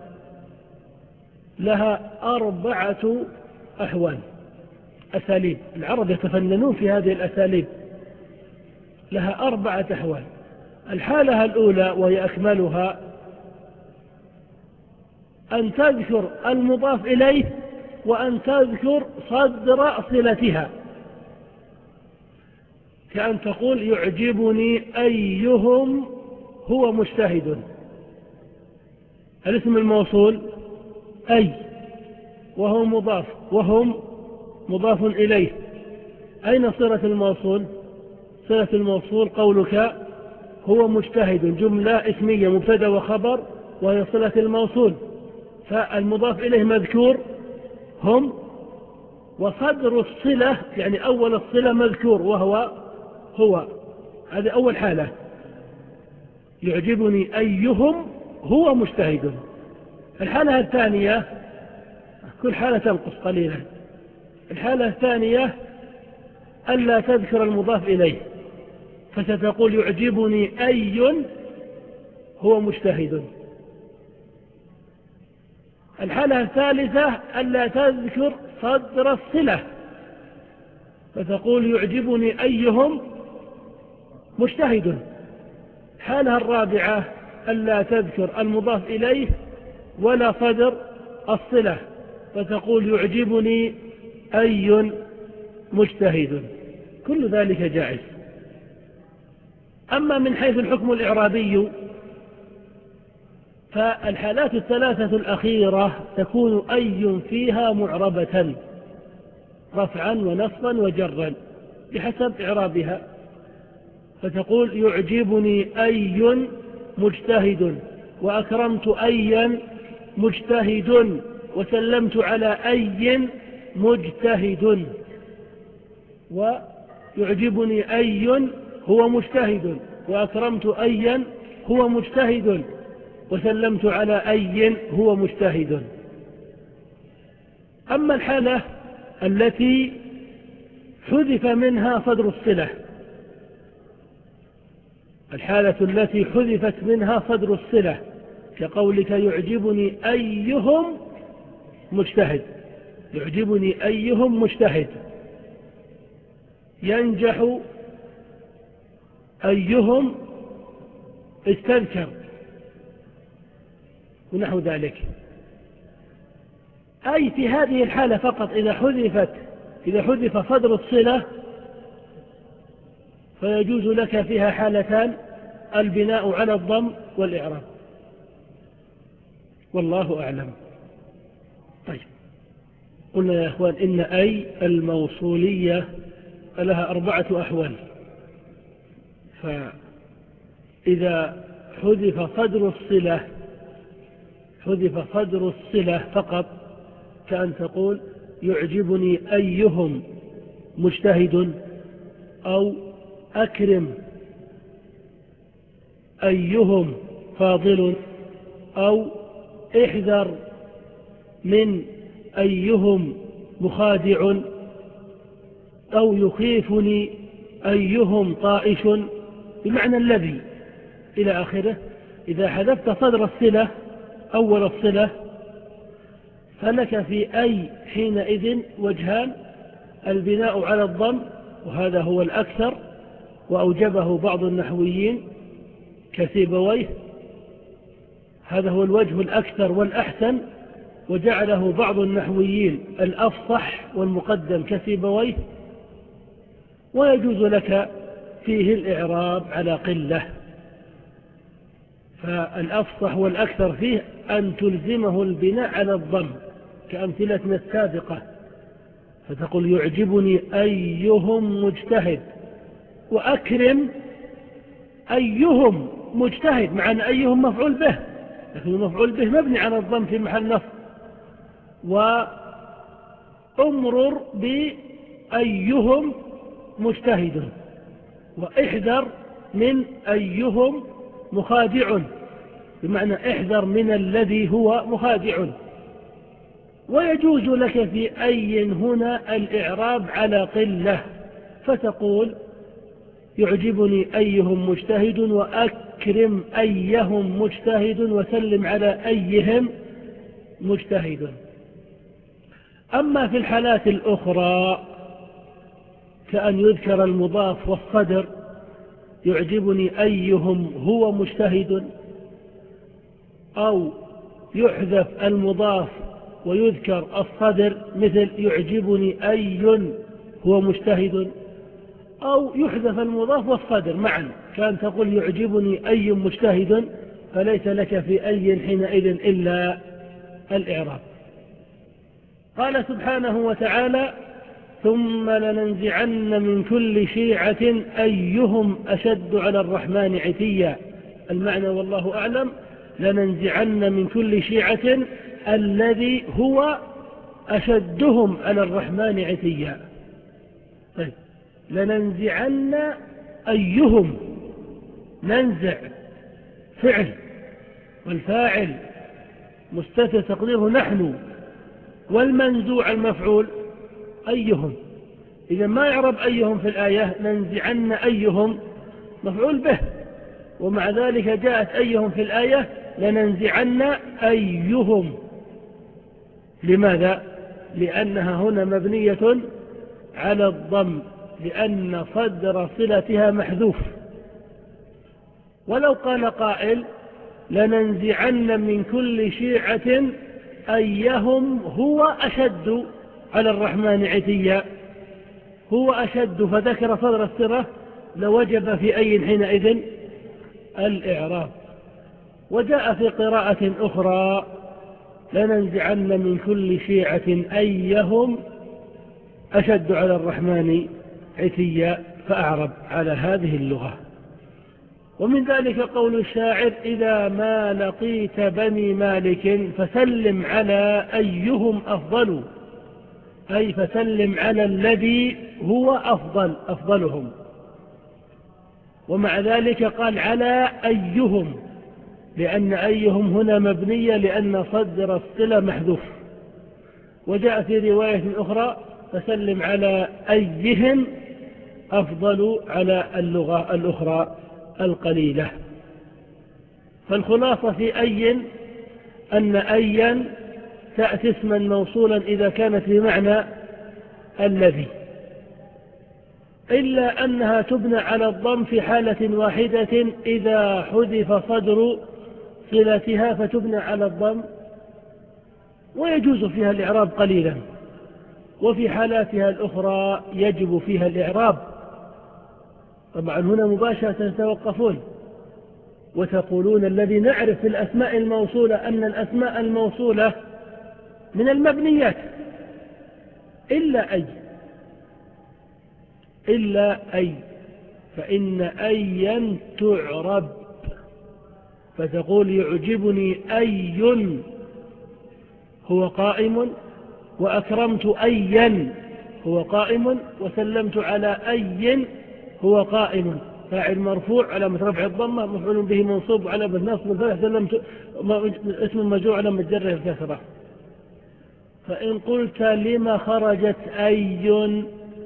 لها أربعة أحوال، أساليب. العرب يتفننون في هذه الأساليب، لها أربعة أحوال. الحالة الأولى وهي أكملها أن تذكر المضاف إليه وأن تذكر صدر صلتها، كأن تقول يعجبني أيهم هو مجتهد. الاسم الموصول أي، وهو مضاف، وهم مضاف إليه. أين صلة الموصول؟ صلة الموصول قولك هو مجتهد، جملة اسمية مبتدا وخبر، وهي صلة الموصول، فالمضاف إليه مذكور هم، وصدر الصلة يعني أول الصلة مذكور وهو هو. هذه أول حالة، يعجبني أيهم هو مجتهد. الحالة الثانية، كل حالة تنقص قليلا. الحالة الثانية ألا تذكر المضاف إليه، فستقول يعجبني أي هو مجتهد. الحالة الثالثة ألا تذكر صدر الصلة، فتقول يعجبني أيهم مجتهد. الحالة الرابعة ألا تذكر المضاف إليه ولا صدر الصلة، فتقول يعجبني أي مجتهد. كل ذلك جائز. أما من حيث الحكم الإعرابي، فالحالات الثلاثة الأخيرة تكون أي فيها معربة رفعا ونصبا وجرا بحسب إعرابها، فتقول يعجبني أي مجتهد، وأكرمت أيا مجتهد، وسلمت على أي مجتهد. ويعجبني أي هو مجتهد، وأكرمت أيا هو مجتهد، وسلمت على أي هو مجتهد. أما الحالة التي حذف منها صدر الصلة، الحالة التي حذفت منها صدر الصلة كقولك يعجبني أيهم مجتهد، يعجبني أيهم مجتهد، ينجح أيهم استذكر، ونحو ذلك. أي في هذه الحالة فقط إذا حذفت إذا حذف صدر الصلة فيجوز لك فيها حالتان: البناء على الضم والإعراب، والله أعلم. طيب، قلنا يا إخوان إن أي الموصولية لها أربعة أحوال. فإذا حذف صدر الصلة حذف صدر الصلة فقط، كأن تقول يعجبني أيهم مجتهد، أو أكرم أيهم فاضل، أو احذر من أيهم مخادع، أو يخيفني أيهم طائش، بمعنى الذي إلى آخره. إذا حذفت صدر الصلة أول الصلة فلك في أي حينئذ وجهان: البناء على الضم، وهذا هو الأكثر وأوجبه بعض النحويين كسيبويه، هذا هو الوجه الأكثر والأحسن، وجعله بعض النحويين الأفصح والمقدم كسيبويه. ويجوز لك فيه الإعراب على قلة، فالأفصح والأكثر فيه أن تلزمه البناء على الضم كأمثلتنا السابقة، فتقول يعجبني أيهم مجتهد، وأكرم أيهم مجتهد، مع أن أيهم مفعول به، لكن المفعول به مبني على الضم في محل نصب. وأمرر بأيهم مجتهد، واحذر من أيهم مخادع، بمعنى احذر من الذي هو مخادع. ويجوز لك في أي هنا الإعراب على قلة، فتقول يعجبني أيهم مجتهد، وأكرم أيهم مجتهد، وسلم على أيهم مجتهد. أما في الحالات الأخرى كأن يذكر المضاف والصدر: يعجبني أيهم هو مجتهد، أو يحذف المضاف ويذكر الصدر مثل يعجبني أي هو مجتهد، أو يحذف المضاف والصدر معا، كان تقول يعجبني أي مجتهد، فليس لك في أي حينئذ إلا الإعراب. قال سبحانه وتعالى: ثم لننزعن من كل شيعة أيهم أشد على الرحمن عتيا. المعنى والله أعلم: لننزعن من كل شيعة الذي هو أشدهم على الرحمن عتيا. طيب، لننزعن أيهم، ننزع فعل، والفاعل مستتر تقديره نحن، والمنزوع المفعول أيهم. إذا ما يعرب أيهم في الآية، ننزعن أيهم مفعول به، ومع ذلك جاءت أيهم في الآية لننزعن أيهم. لماذا؟ لأنها هنا مبنية على الضم، لأن صدر صلتها محذوف. ولو قال قائل: لننزعن من كل شيعة أيهم هو أشد على الرحمن عتيا، هو أشد، فذكر صدر الصلة، لوجب في أي حينئذ الإعراب. وجاء في قراءة أخرى: لننزعن من كل شيعة أيهم أشد على الرحمن عتيا، فأعرب على هذه اللغة. ومن ذلك قول الشاعر: إذا ما لقيت بني مالك فسلم على أيهم أفضل، أي فسلم على الذي هو أفضل أفضلهم. ومع ذلك قال على أيهم، لأن أيهم هنا مبنية لأن صدر الصلة محذوف. وجاء في رواية أخرى: فسلم على أيهم أفضل على اللغة الأخرى القليلة. فالخلاصة في أي أن أيا تأتي اسما موصولا إذا كانت بمعنى الذي، إلا أنها تبنى على الضم في حالة واحدة: إذا حذف صدر صلتها فتبنى على الضم ويجوز فيها الإعراب قليلا، وفي حالاتها الأخرى يجب فيها الإعراب. طبعا هنا مباشرة تتوقفون وتقولون الذي نعرف في الأسماء الموصولة أن الأسماء الموصولة من المبنيات إلا أي إلا أي فإن أيا تعرب، فتقول يعجبني أي هو قائم، وأكرمت أيا هو قائم، وسلمت على أي هو قائم. فاعل مرفوع علامة رفع الضمة، مفعول به منصوب علامة نصب الفتح، سلمت اسم مجرور علامة جره الكسرة. فإن قلت لما خرجت أي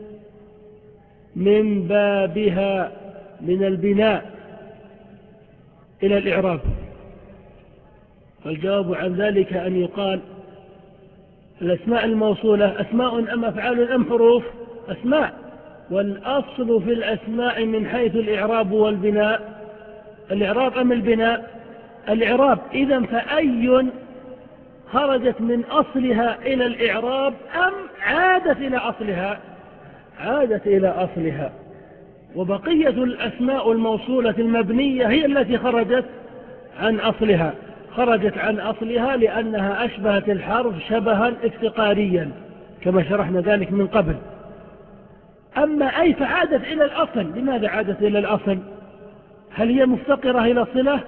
من بابها من البناء إلى الإعراب، فالجواب عن ذلك أن يقال الأسماء الموصولة أسماء أم أفعال أم حروف؟ أسماء، والأصل في الأسماء من حيث الإعراب والبناء الإعراب أم البناء؟ الإعراب. إذن فأي خرجت من أصلها إلى الإعراب أم عادت إلى أصلها؟ عادت إلى أصلها. وبقية الأسماء الموصولة المبنية هي التي خرجت عن أصلها، خرجت عن أصلها لأنها أشبهت الحرف شبها افتقاريا كما شرحنا ذلك من قبل. أما أي فعادت إلى الأصل. لماذا عادت إلى الأصل؟ هل هي مفتقرة إلى صلة؟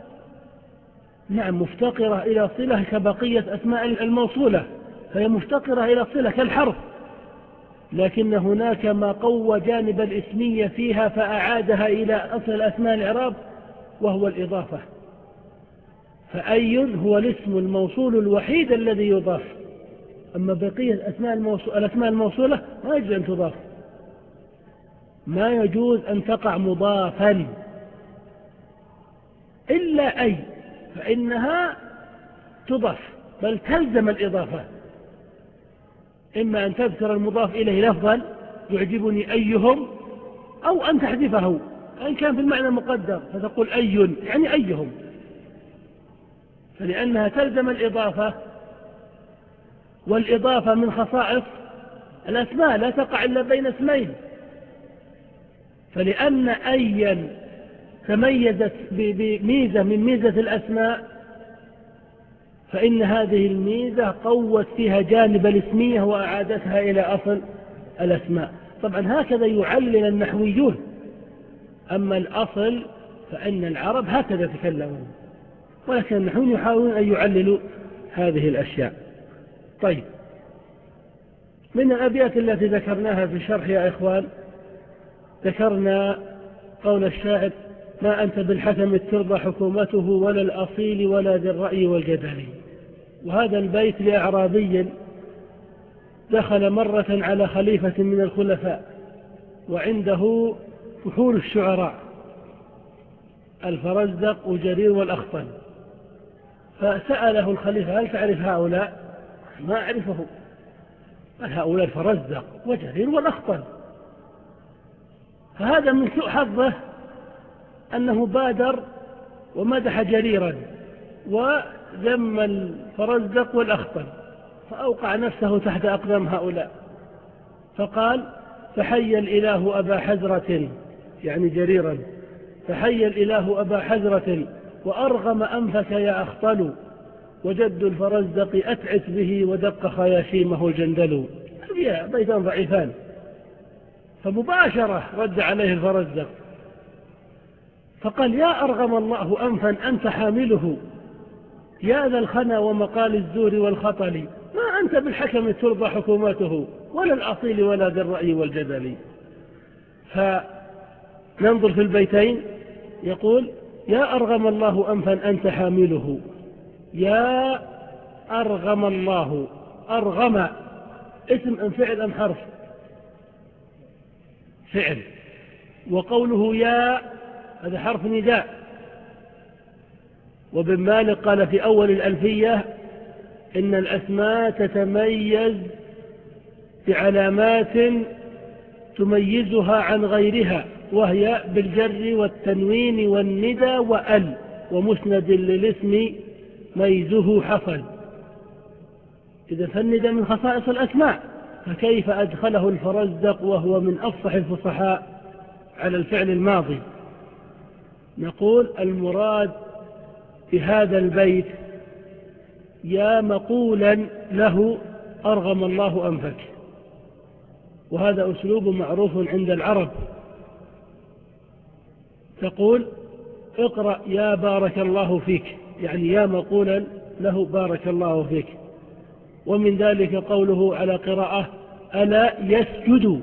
نعم، مفتقرة إلى صلة كبقية أسماء الموصولة، فهي مفتقرة إلى صلة كالحرف، لكن هناك ما قوى جانب الاسمية فيها فأعادها إلى أصل الأسماء الإعراب، وهو الإضافة. فأي هو الاسم الموصول الوحيد الذي يضاف، أما بقية أسماء الموصول الأسماء الموصولة ما يجوز أن تضاف، ما يجوز أن تقع مضافا إلا أي، فإنها تضاف بل تلزم الإضافة، إما أن تذكر المضاف إليه لفظا يعجبني أيهم، أو أن تحذفه إن كان في المعنى مقدر فتقول أي يعني أيهم، فلأنها تلزم الإضافة، والإضافة من خصائص الأسماء لا تقع إلا بين اسمين. فلأن أيا تميزت بميزة من ميزة الأسماء فإن هذه الميزة قوت فيها جانب الاسمية وأعادتها إلى أصل الأسماء. طبعا هكذا يعلل النحويون، أما الأصل فإن العرب هكذا تكلمون، ولكن النحويون يحاولون أن يعللوا هذه الأشياء. طيب، من الأبيات التي ذكرناها في شرح يا إخوان، ذكرنا قول الشاعر: ما أنت بالحكم ترضى حكومته ولا الأصيل ولا ذي الرأي والجدل. وهذا البيت لأعرابي دخل مرة على خليفة من الخلفاء وعنده فحول الشعراء الفرزدق وجرير والأخطل، فسأله الخليفة: هل تعرف هؤلاء؟ ما أعرفه. قال: هؤلاء الفرزدق وجرير والأخطل. فهذا من سوء حظه أنه بادر ومدح جريرا وذم الفرزدق والأخطل، فأوقع نفسه تحت أقدام هؤلاء، فقال: فحي الإله أبا حزرة، يعني جريرا، فحي الإله أبا حزرة وأرغم أنفك يا أخطل، وجد الفرزدق أتعس به ودق خياشيمه الجندل. بيتان ضعيفان. فمباشرة رد عليه الفرزدق فقال: يا أرغم الله أنفا أنت حامله، يا ذا الخنا ومقال الزور والخطل، ما أنت بالحكم ترضى حكومته ولا الأصيل ولا ذي الرأي والجدل. فننظر في البيتين، يقول: يا أرغم الله أنفا أنت حامله، يا أرغم الله، أرغم اسم أم فعل أم حرف؟ فعل. وقوله يا هذا حرف نداء. وابن مالك قال في أول الألفية: إن الأسماء تتميز بعلامات تميزها عن غيرها، وهي بالجر والتنوين والندى وأل. ومسند للاسم ميزه حصل. إذا فند من خصائص الأسماء، فكيف أدخله الفرزدق وهو من أفصح الفصحاء على الفعل الماضي؟ نقول المراد في هذا البيت يا مقولا له أرغم الله أنفك، وهذا أسلوب معروف عند العرب. تقول اقرأ يا بارك الله فيك، يعني يا مقولا له بارك الله فيك. ومن ذلك قوله على قراءة ألا يسجد،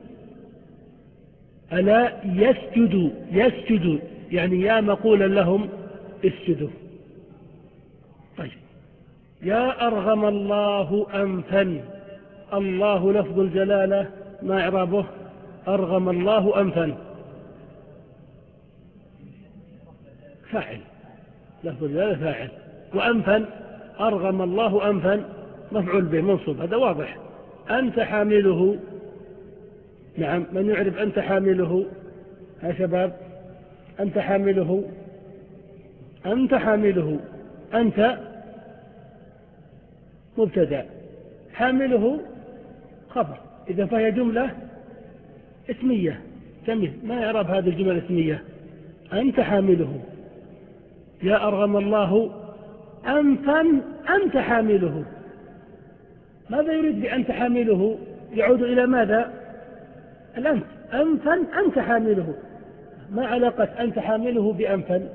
ألا يسجد، يسجد يعني يا مقولا لهم اسجدوا. طيب يا أرغم الله أنفا، الله لفظ الجلالة ما إعرابه؟ أرغم الله أنفا فاعل، لفظ الجلالة فاعل، وأنفا أرغم الله أنفا مفعول به منصوب، هذا واضح. أنت حامله، نعم، من يعرف أنت حامله؟ يا شباب أنت حامله، أنت حامله، أنت مبتدأ، حامله خبر، إذا فهي جملة اسمية تميز. ما يعرف هذه الجملة الاسمية؟ أنت حامله. يا أرغم الله أنفا أنت حامله، ماذا يريد بأنت حامله؟ يعود إلى ماذا؟ الأنف، أنفا أنت حامله. ما علاقة أنت حامله بأنفا؟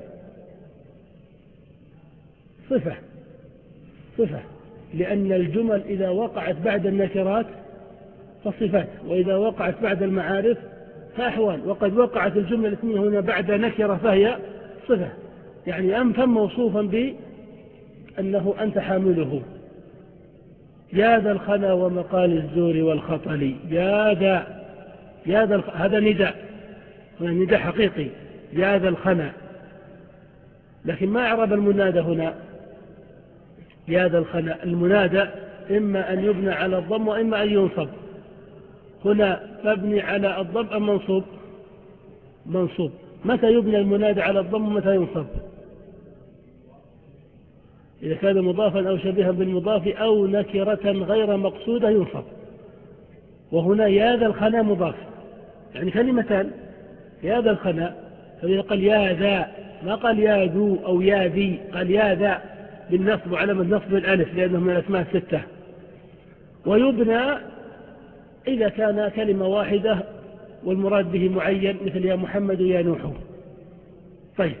صفة، صفة، لأن الجمل إذا وقعت بعد النكرات فصفات، وإذا وقعت بعد المعارف فأحوال. وقد وقعت الجملة الاسمية هنا بعد نكرة فهي صفة، يعني أنفا موصوفا بأنه أنت حامله. يا ذا الخنا ومقال الزور والخطل، يا ذا، يا ذا الخ... هذا نداء، هنا نداء حقيقي، يا ذا الخنا، لكن ما أعرب المنادى هنا؟ يا ذا الخنا، المنادى إما أن يبنى على الضم وإما أن ينصب. هنا مبني على الضم أم منصوب؟ منصوب. متى يبنى المنادى على الضم ومتى ينصب؟ إذا كان مضافا أو شبيها بالمضاف أو نكرة غير مقصودة ينصب. وهنا يا ذا الخنا مضاف، يعني كلمتان، يا ذا الخنا، فإذا قال يا ذا ما قال يا ذو أو يا ذي، قال يا ذا بالنصب وعلامة نصب الألف لأنه من الأسماء الستة. ويبنى إذا كان كلمة واحدة والمراد به معين، مثل يا محمد ويا نوح. طيب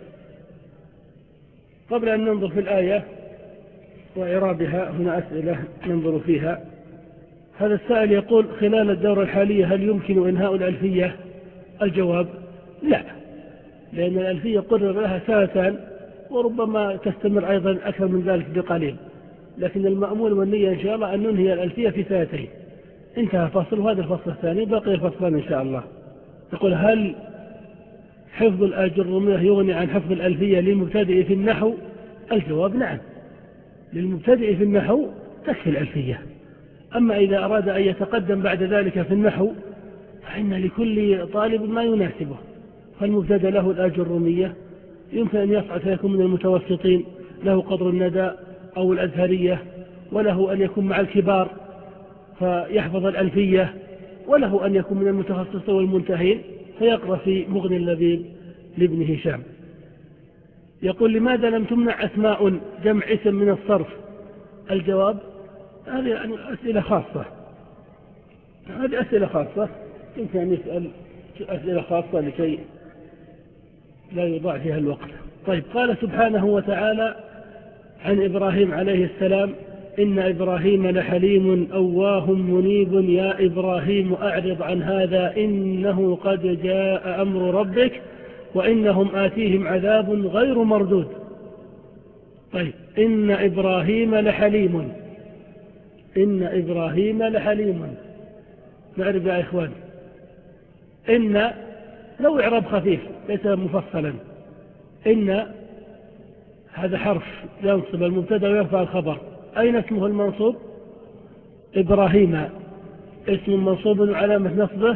قبل أن ننظر في الآية وإعرابها هنا أسئلة ننظر فيها. هذا السائل يقول خلال الدورة الحالية هل يمكن إنهاء الألفية؟ الجواب لا، لأن الألفية قرر لها سنتان وربما تستمر أيضا أكثر من ذلك بقليل، لكن المأمول والنية إن شاء الله أن ننهي الألفية في سنتين. انتهى فصل، وهذا الفصل الثاني بقي الفصلان إن شاء الله. يقول هل حفظ الآجرومية يغني عن حفظ الألفية للمبتدئ في النحو؟ الجواب نعم، للمبتدئ في النحو تكفي الألفية. أما إذا أراد أن يتقدم بعد ذلك في النحو فإن لكل طالب ما يناسبه، فالمبتدئ له الآجرومية يمكن أن يصعد فيكون من المتوسطين، له قدر الندى أو الأزهرية، وله أن يكون مع الكبار فيحفظ الألفية، وله أن يكون من المتخصصين والمنتهين فيقرأ في مغني اللبيب لابن هشام. يقول لماذا لم تمنع أسماء جمع اسم من الصرف؟ الجواب هذه أسئلة خاصة، هذه أسئلة خاصة يمكن أن يسأل أسئلة خاصة لكي لا يضاع فيها الوقت. طيب قال سبحانه وتعالى عن إبراهيم عليه السلام إن إبراهيم لحليم أواه منيب يا إبراهيم أعرض عن هذا إنه قد جاء أمر ربك وإنهم آتيهم عذاب غير مردود. طيب إن إبراهيم لحليم، إن إبراهيم لحليم، نعرف يا إخوان إن لو إعراب خفيف ليس مفصلا. إن هذا حرف ينصب المبتدا ويرفع الخبر، أين اسمه المنصوب؟ إبراهيم اسم منصوب علامة نصبه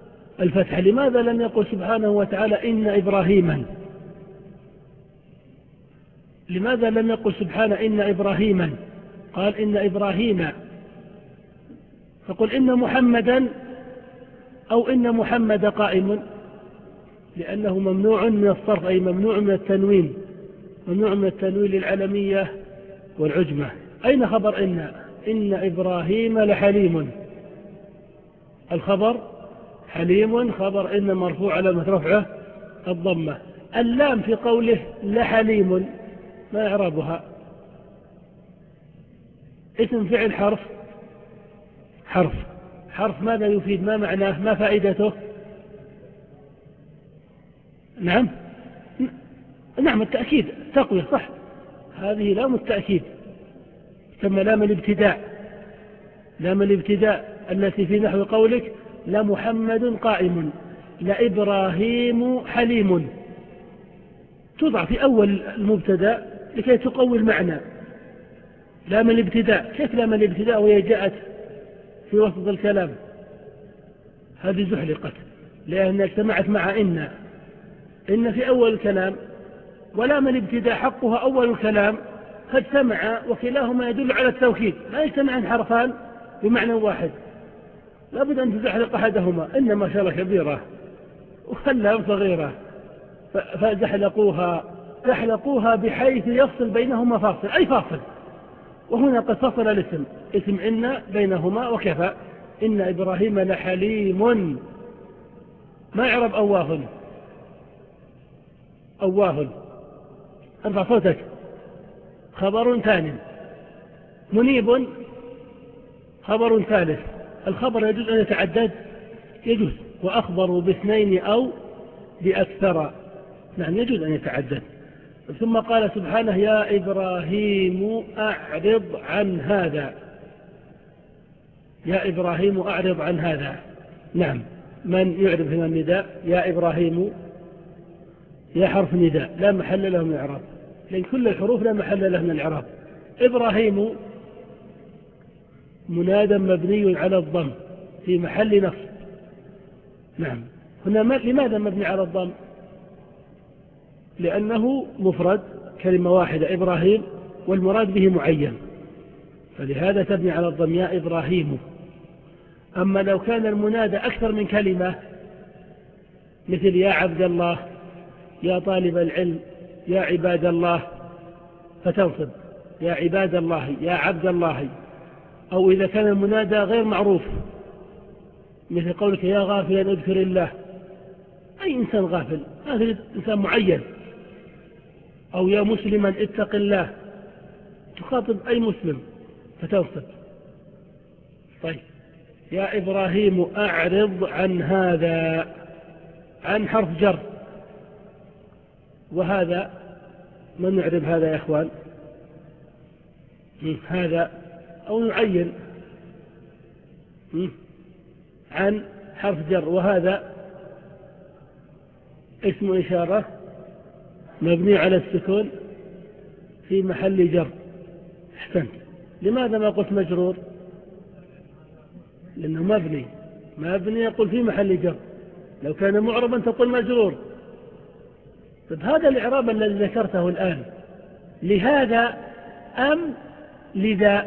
الفتح. لماذا لم يقل سبحانه وتعالى إن إبراهيما؟ لماذا لم يقل سبحانه إن إبراهيما؟ قال إن إبراهيم. فقل إن محمدا أو إن محمد قائم، لأنه ممنوع من الصرف، أي ممنوع من التنوين، ممنوع من التنوين للعلمية والعجمة. أين خبر إن؟ إن إبراهيم لحليم. الخبر حليم، خبر إن مرفوع على رفعه الضمة. اللام في قوله لحليم ما إعرابها؟ اسم فعل حرف حرف حرف ماذا يفيد؟ ما معناه؟ ما فائدته؟ نعم نعم التأكيد، تقوية، صح. هذه لام التأكيد ثم لام الابتداء، لام الابتداء التي في نحو قولك لمحمد قائم لإبراهيم حليم، توضع في أول المبتدا لكي تقوي المعنى. لام الابتداء، كيف لام الابتداء وهي جاءت في وسط الكلام؟ هذه زحلقت لأنها اجتمعت مع إن إن في أول الكلام، ولام الابتداء حقها أول الكلام، فاجتمع وكلاهما يدل على التوكيد، لا يجتمعان حرفان بمعنى واحد، لابد أن تزحلق أحدهما. إن ما شاء الله كبيرة وخلها صغيرة، فزحلقوها زحلقوها بحيث يفصل بينهما فاصل، أي فاصل، وهنا قد فصل الاسم، اسم إن بينهما وكفى. إن إبراهيم لحليم. ما يعرب أواه؟ أواه ارفع صوتك. خبر ثاني. منيب خبر ثالث. الخبر يجوز أن يتعدد، يجوز، وأخبروا باثنين أو بأكثر، نعم يجوز أن يتعدد. ثم قال سبحانه يا إبراهيم أعرض عن هذا، يا إبراهيم أعرض عن هذا. نعم، من يعرب هنا النداء؟ يا إبراهيم، يا حرف نداء لا محل له من الإعراب، لأن كل الحروف لا محل له من الإعراب. إبراهيم منادى مبني على الضم في محل نصب. نعم، هنا لماذا مبني على الضم؟ لأنه مفرد، كلمة واحدة إبراهيم، والمراد به معين، فلهذا تبني على الضم يا إبراهيم. أما لو كان المنادى أكثر من كلمة، مثل يا عبد الله، يا طالب العلم، يا عباد الله، فتنصب يا عباد الله، يا عبد الله. أو إذا كان المنادى غير معروف، مثل قولك يا غافلا اذكر الله، أي إنسان غافل، هذا إنسان معين. أو يا مسلما اتق الله، تخاطب أي مسلم فتنصب. طيب، يا إبراهيم أعرض عن هذا، عن حرف جر، وهذا من نعرب هذا يا إخوان؟ هذا أو نعين عن حرف جر، وهذا اسم إشارة مبني على السكون في محل جر. احسنت. لماذا ما قلت مجرور؟ لأنه مبني، مبني يقول في محل جر، لو كان معربا تقول مجرور. طيب، هذا الإعراب الذي ذكرته الآن لهذا أم لذا؟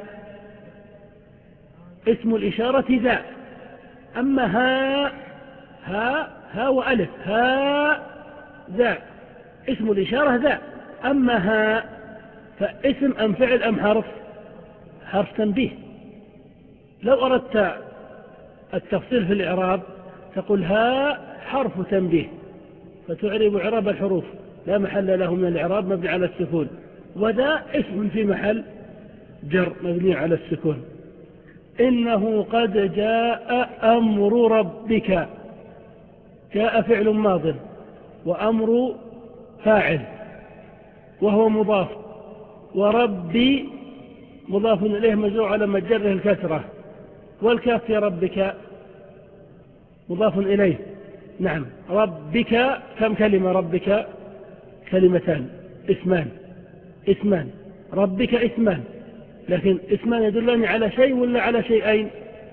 اسم الإشارة ذا. أما ها ها ها وألف، ها ذا اسم الإشارة ذا. أما ها فاسم أم فعل أم حرف؟ حرف تنبيه. لو أردت التفصيل في الإعراب تقول ها حرف تنبيه، فتعرب إعراب الحروف لا محل له من الإعراب مبني على السكون، وذا اسم في محل جر مبني على السكون. إنه قد جاء أمر ربك، جاء فعل ماض وأمر فاعل وهو مضاف، وربي مضاف إليه مجرور على مجره الكسرة، والكاف في ربك مضاف إليه. نعم، ربك كم كلمة؟ ربك كلمتان، اسمان، اسمان، ربك اسمان، لكن اسمان يدلان على شيء ولا على شيئين؟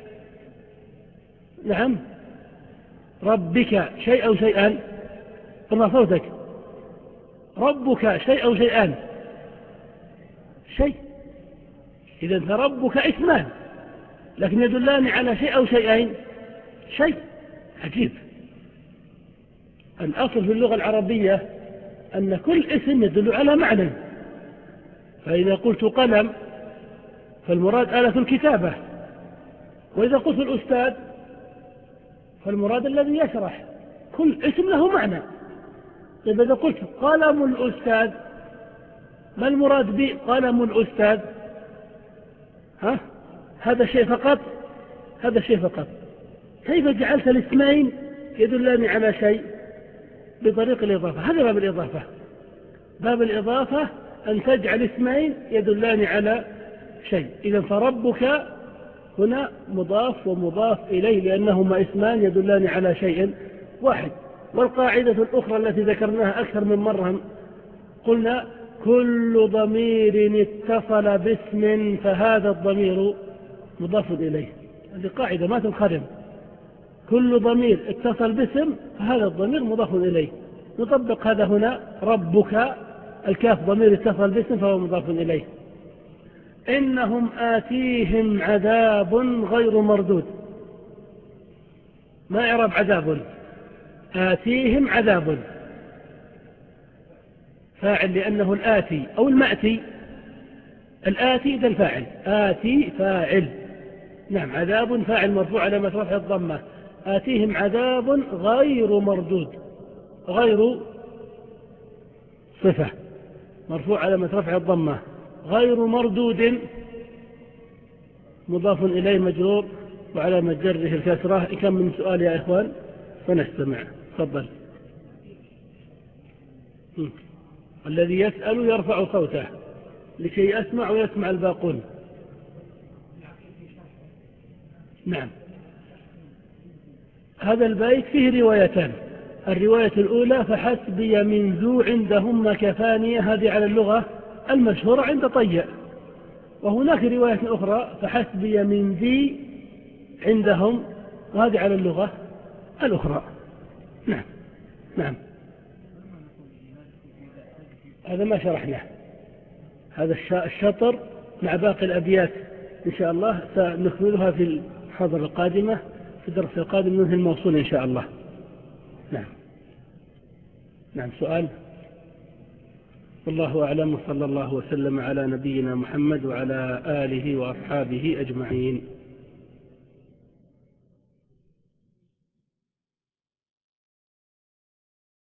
نعم، ربك شيء أو شيئان؟ ارفع صوتك. ربك شيء أو شيئان؟ شيء. إذا فربك اسمان لكن يدلان على شيء أو شيئين. شيء عجيب. الأصل في اللغة العربية أن كل اسم يدل على معنى. فإذا قلت قلم فالمراد آلة الكتابة، وإذا قلت الأستاذ فالمراد الذي يشرح. كل اسم له معنى. طيب إذا قلت قلم الأستاذ ما المراد به قلم الأستاذ؟ ها؟ هذا شيء فقط. هذا شيء فقط. كيف جعلت الاسمين يدلان على شيء؟ بطريق الإضافة. هذا باب الإضافة. باب الإضافة أن تجعل اسمين يدلان على شيء. إذا فربك هنا مضاف ومضاف إليه لأنهما اسمان يدلان على شيء واحد. والقاعدة الأخرى التي ذكرناها أكثر من مرة قلنا كل ضمير اتصل باسم فهذا الضمير مضاف إليه. هذه قاعدة ما تنخرم. كل ضمير اتصل باسم فهذا الضمير مضاف إليه. نطبق هذا هنا. ربك الكاف ضمير اتصل باسم فهو مضاف إليه. إنهم آتيهم عذاب غير مردود. ما إعراب عذاب؟ آتيهم عذاب فاعل لأنه الآتي أو المأتي. الآتي ذا الفاعل. آتي فاعل. نعم. عذاب فاعل مرفوع على رفع الضمة. آتيهم عذاب غير مردود. غير صفة مرفوع على رفع الضمة. غير مردود مضاف إليه مجرور وعلى مجره الكسرة. كم من سؤال يا إخوان فنستمع. تفضل. الذي يسأل يرفع صوته لكي يسمع ويسمع الباقون. نعم. هذا البيت فيه روايتان. الرواية الأولى فحسبي من ذو عندهم كفانية. هذه على اللغة المشهورة عند طيء. وهناك رواية أخرى فحسبي من ذي عندهم وهذه على اللغة الأخرى. نعم. نعم. هذا ما شرحناه. هذا الشطر مع باقي الأبيات إن شاء الله سنكملها في الحضر القادمة في الدرس القادم منه الموصول إن شاء الله. نعم. نعم. سؤال. والله أعلم. صلى الله وسلم على نبينا محمد وعلى آله وأصحابه أجمعين.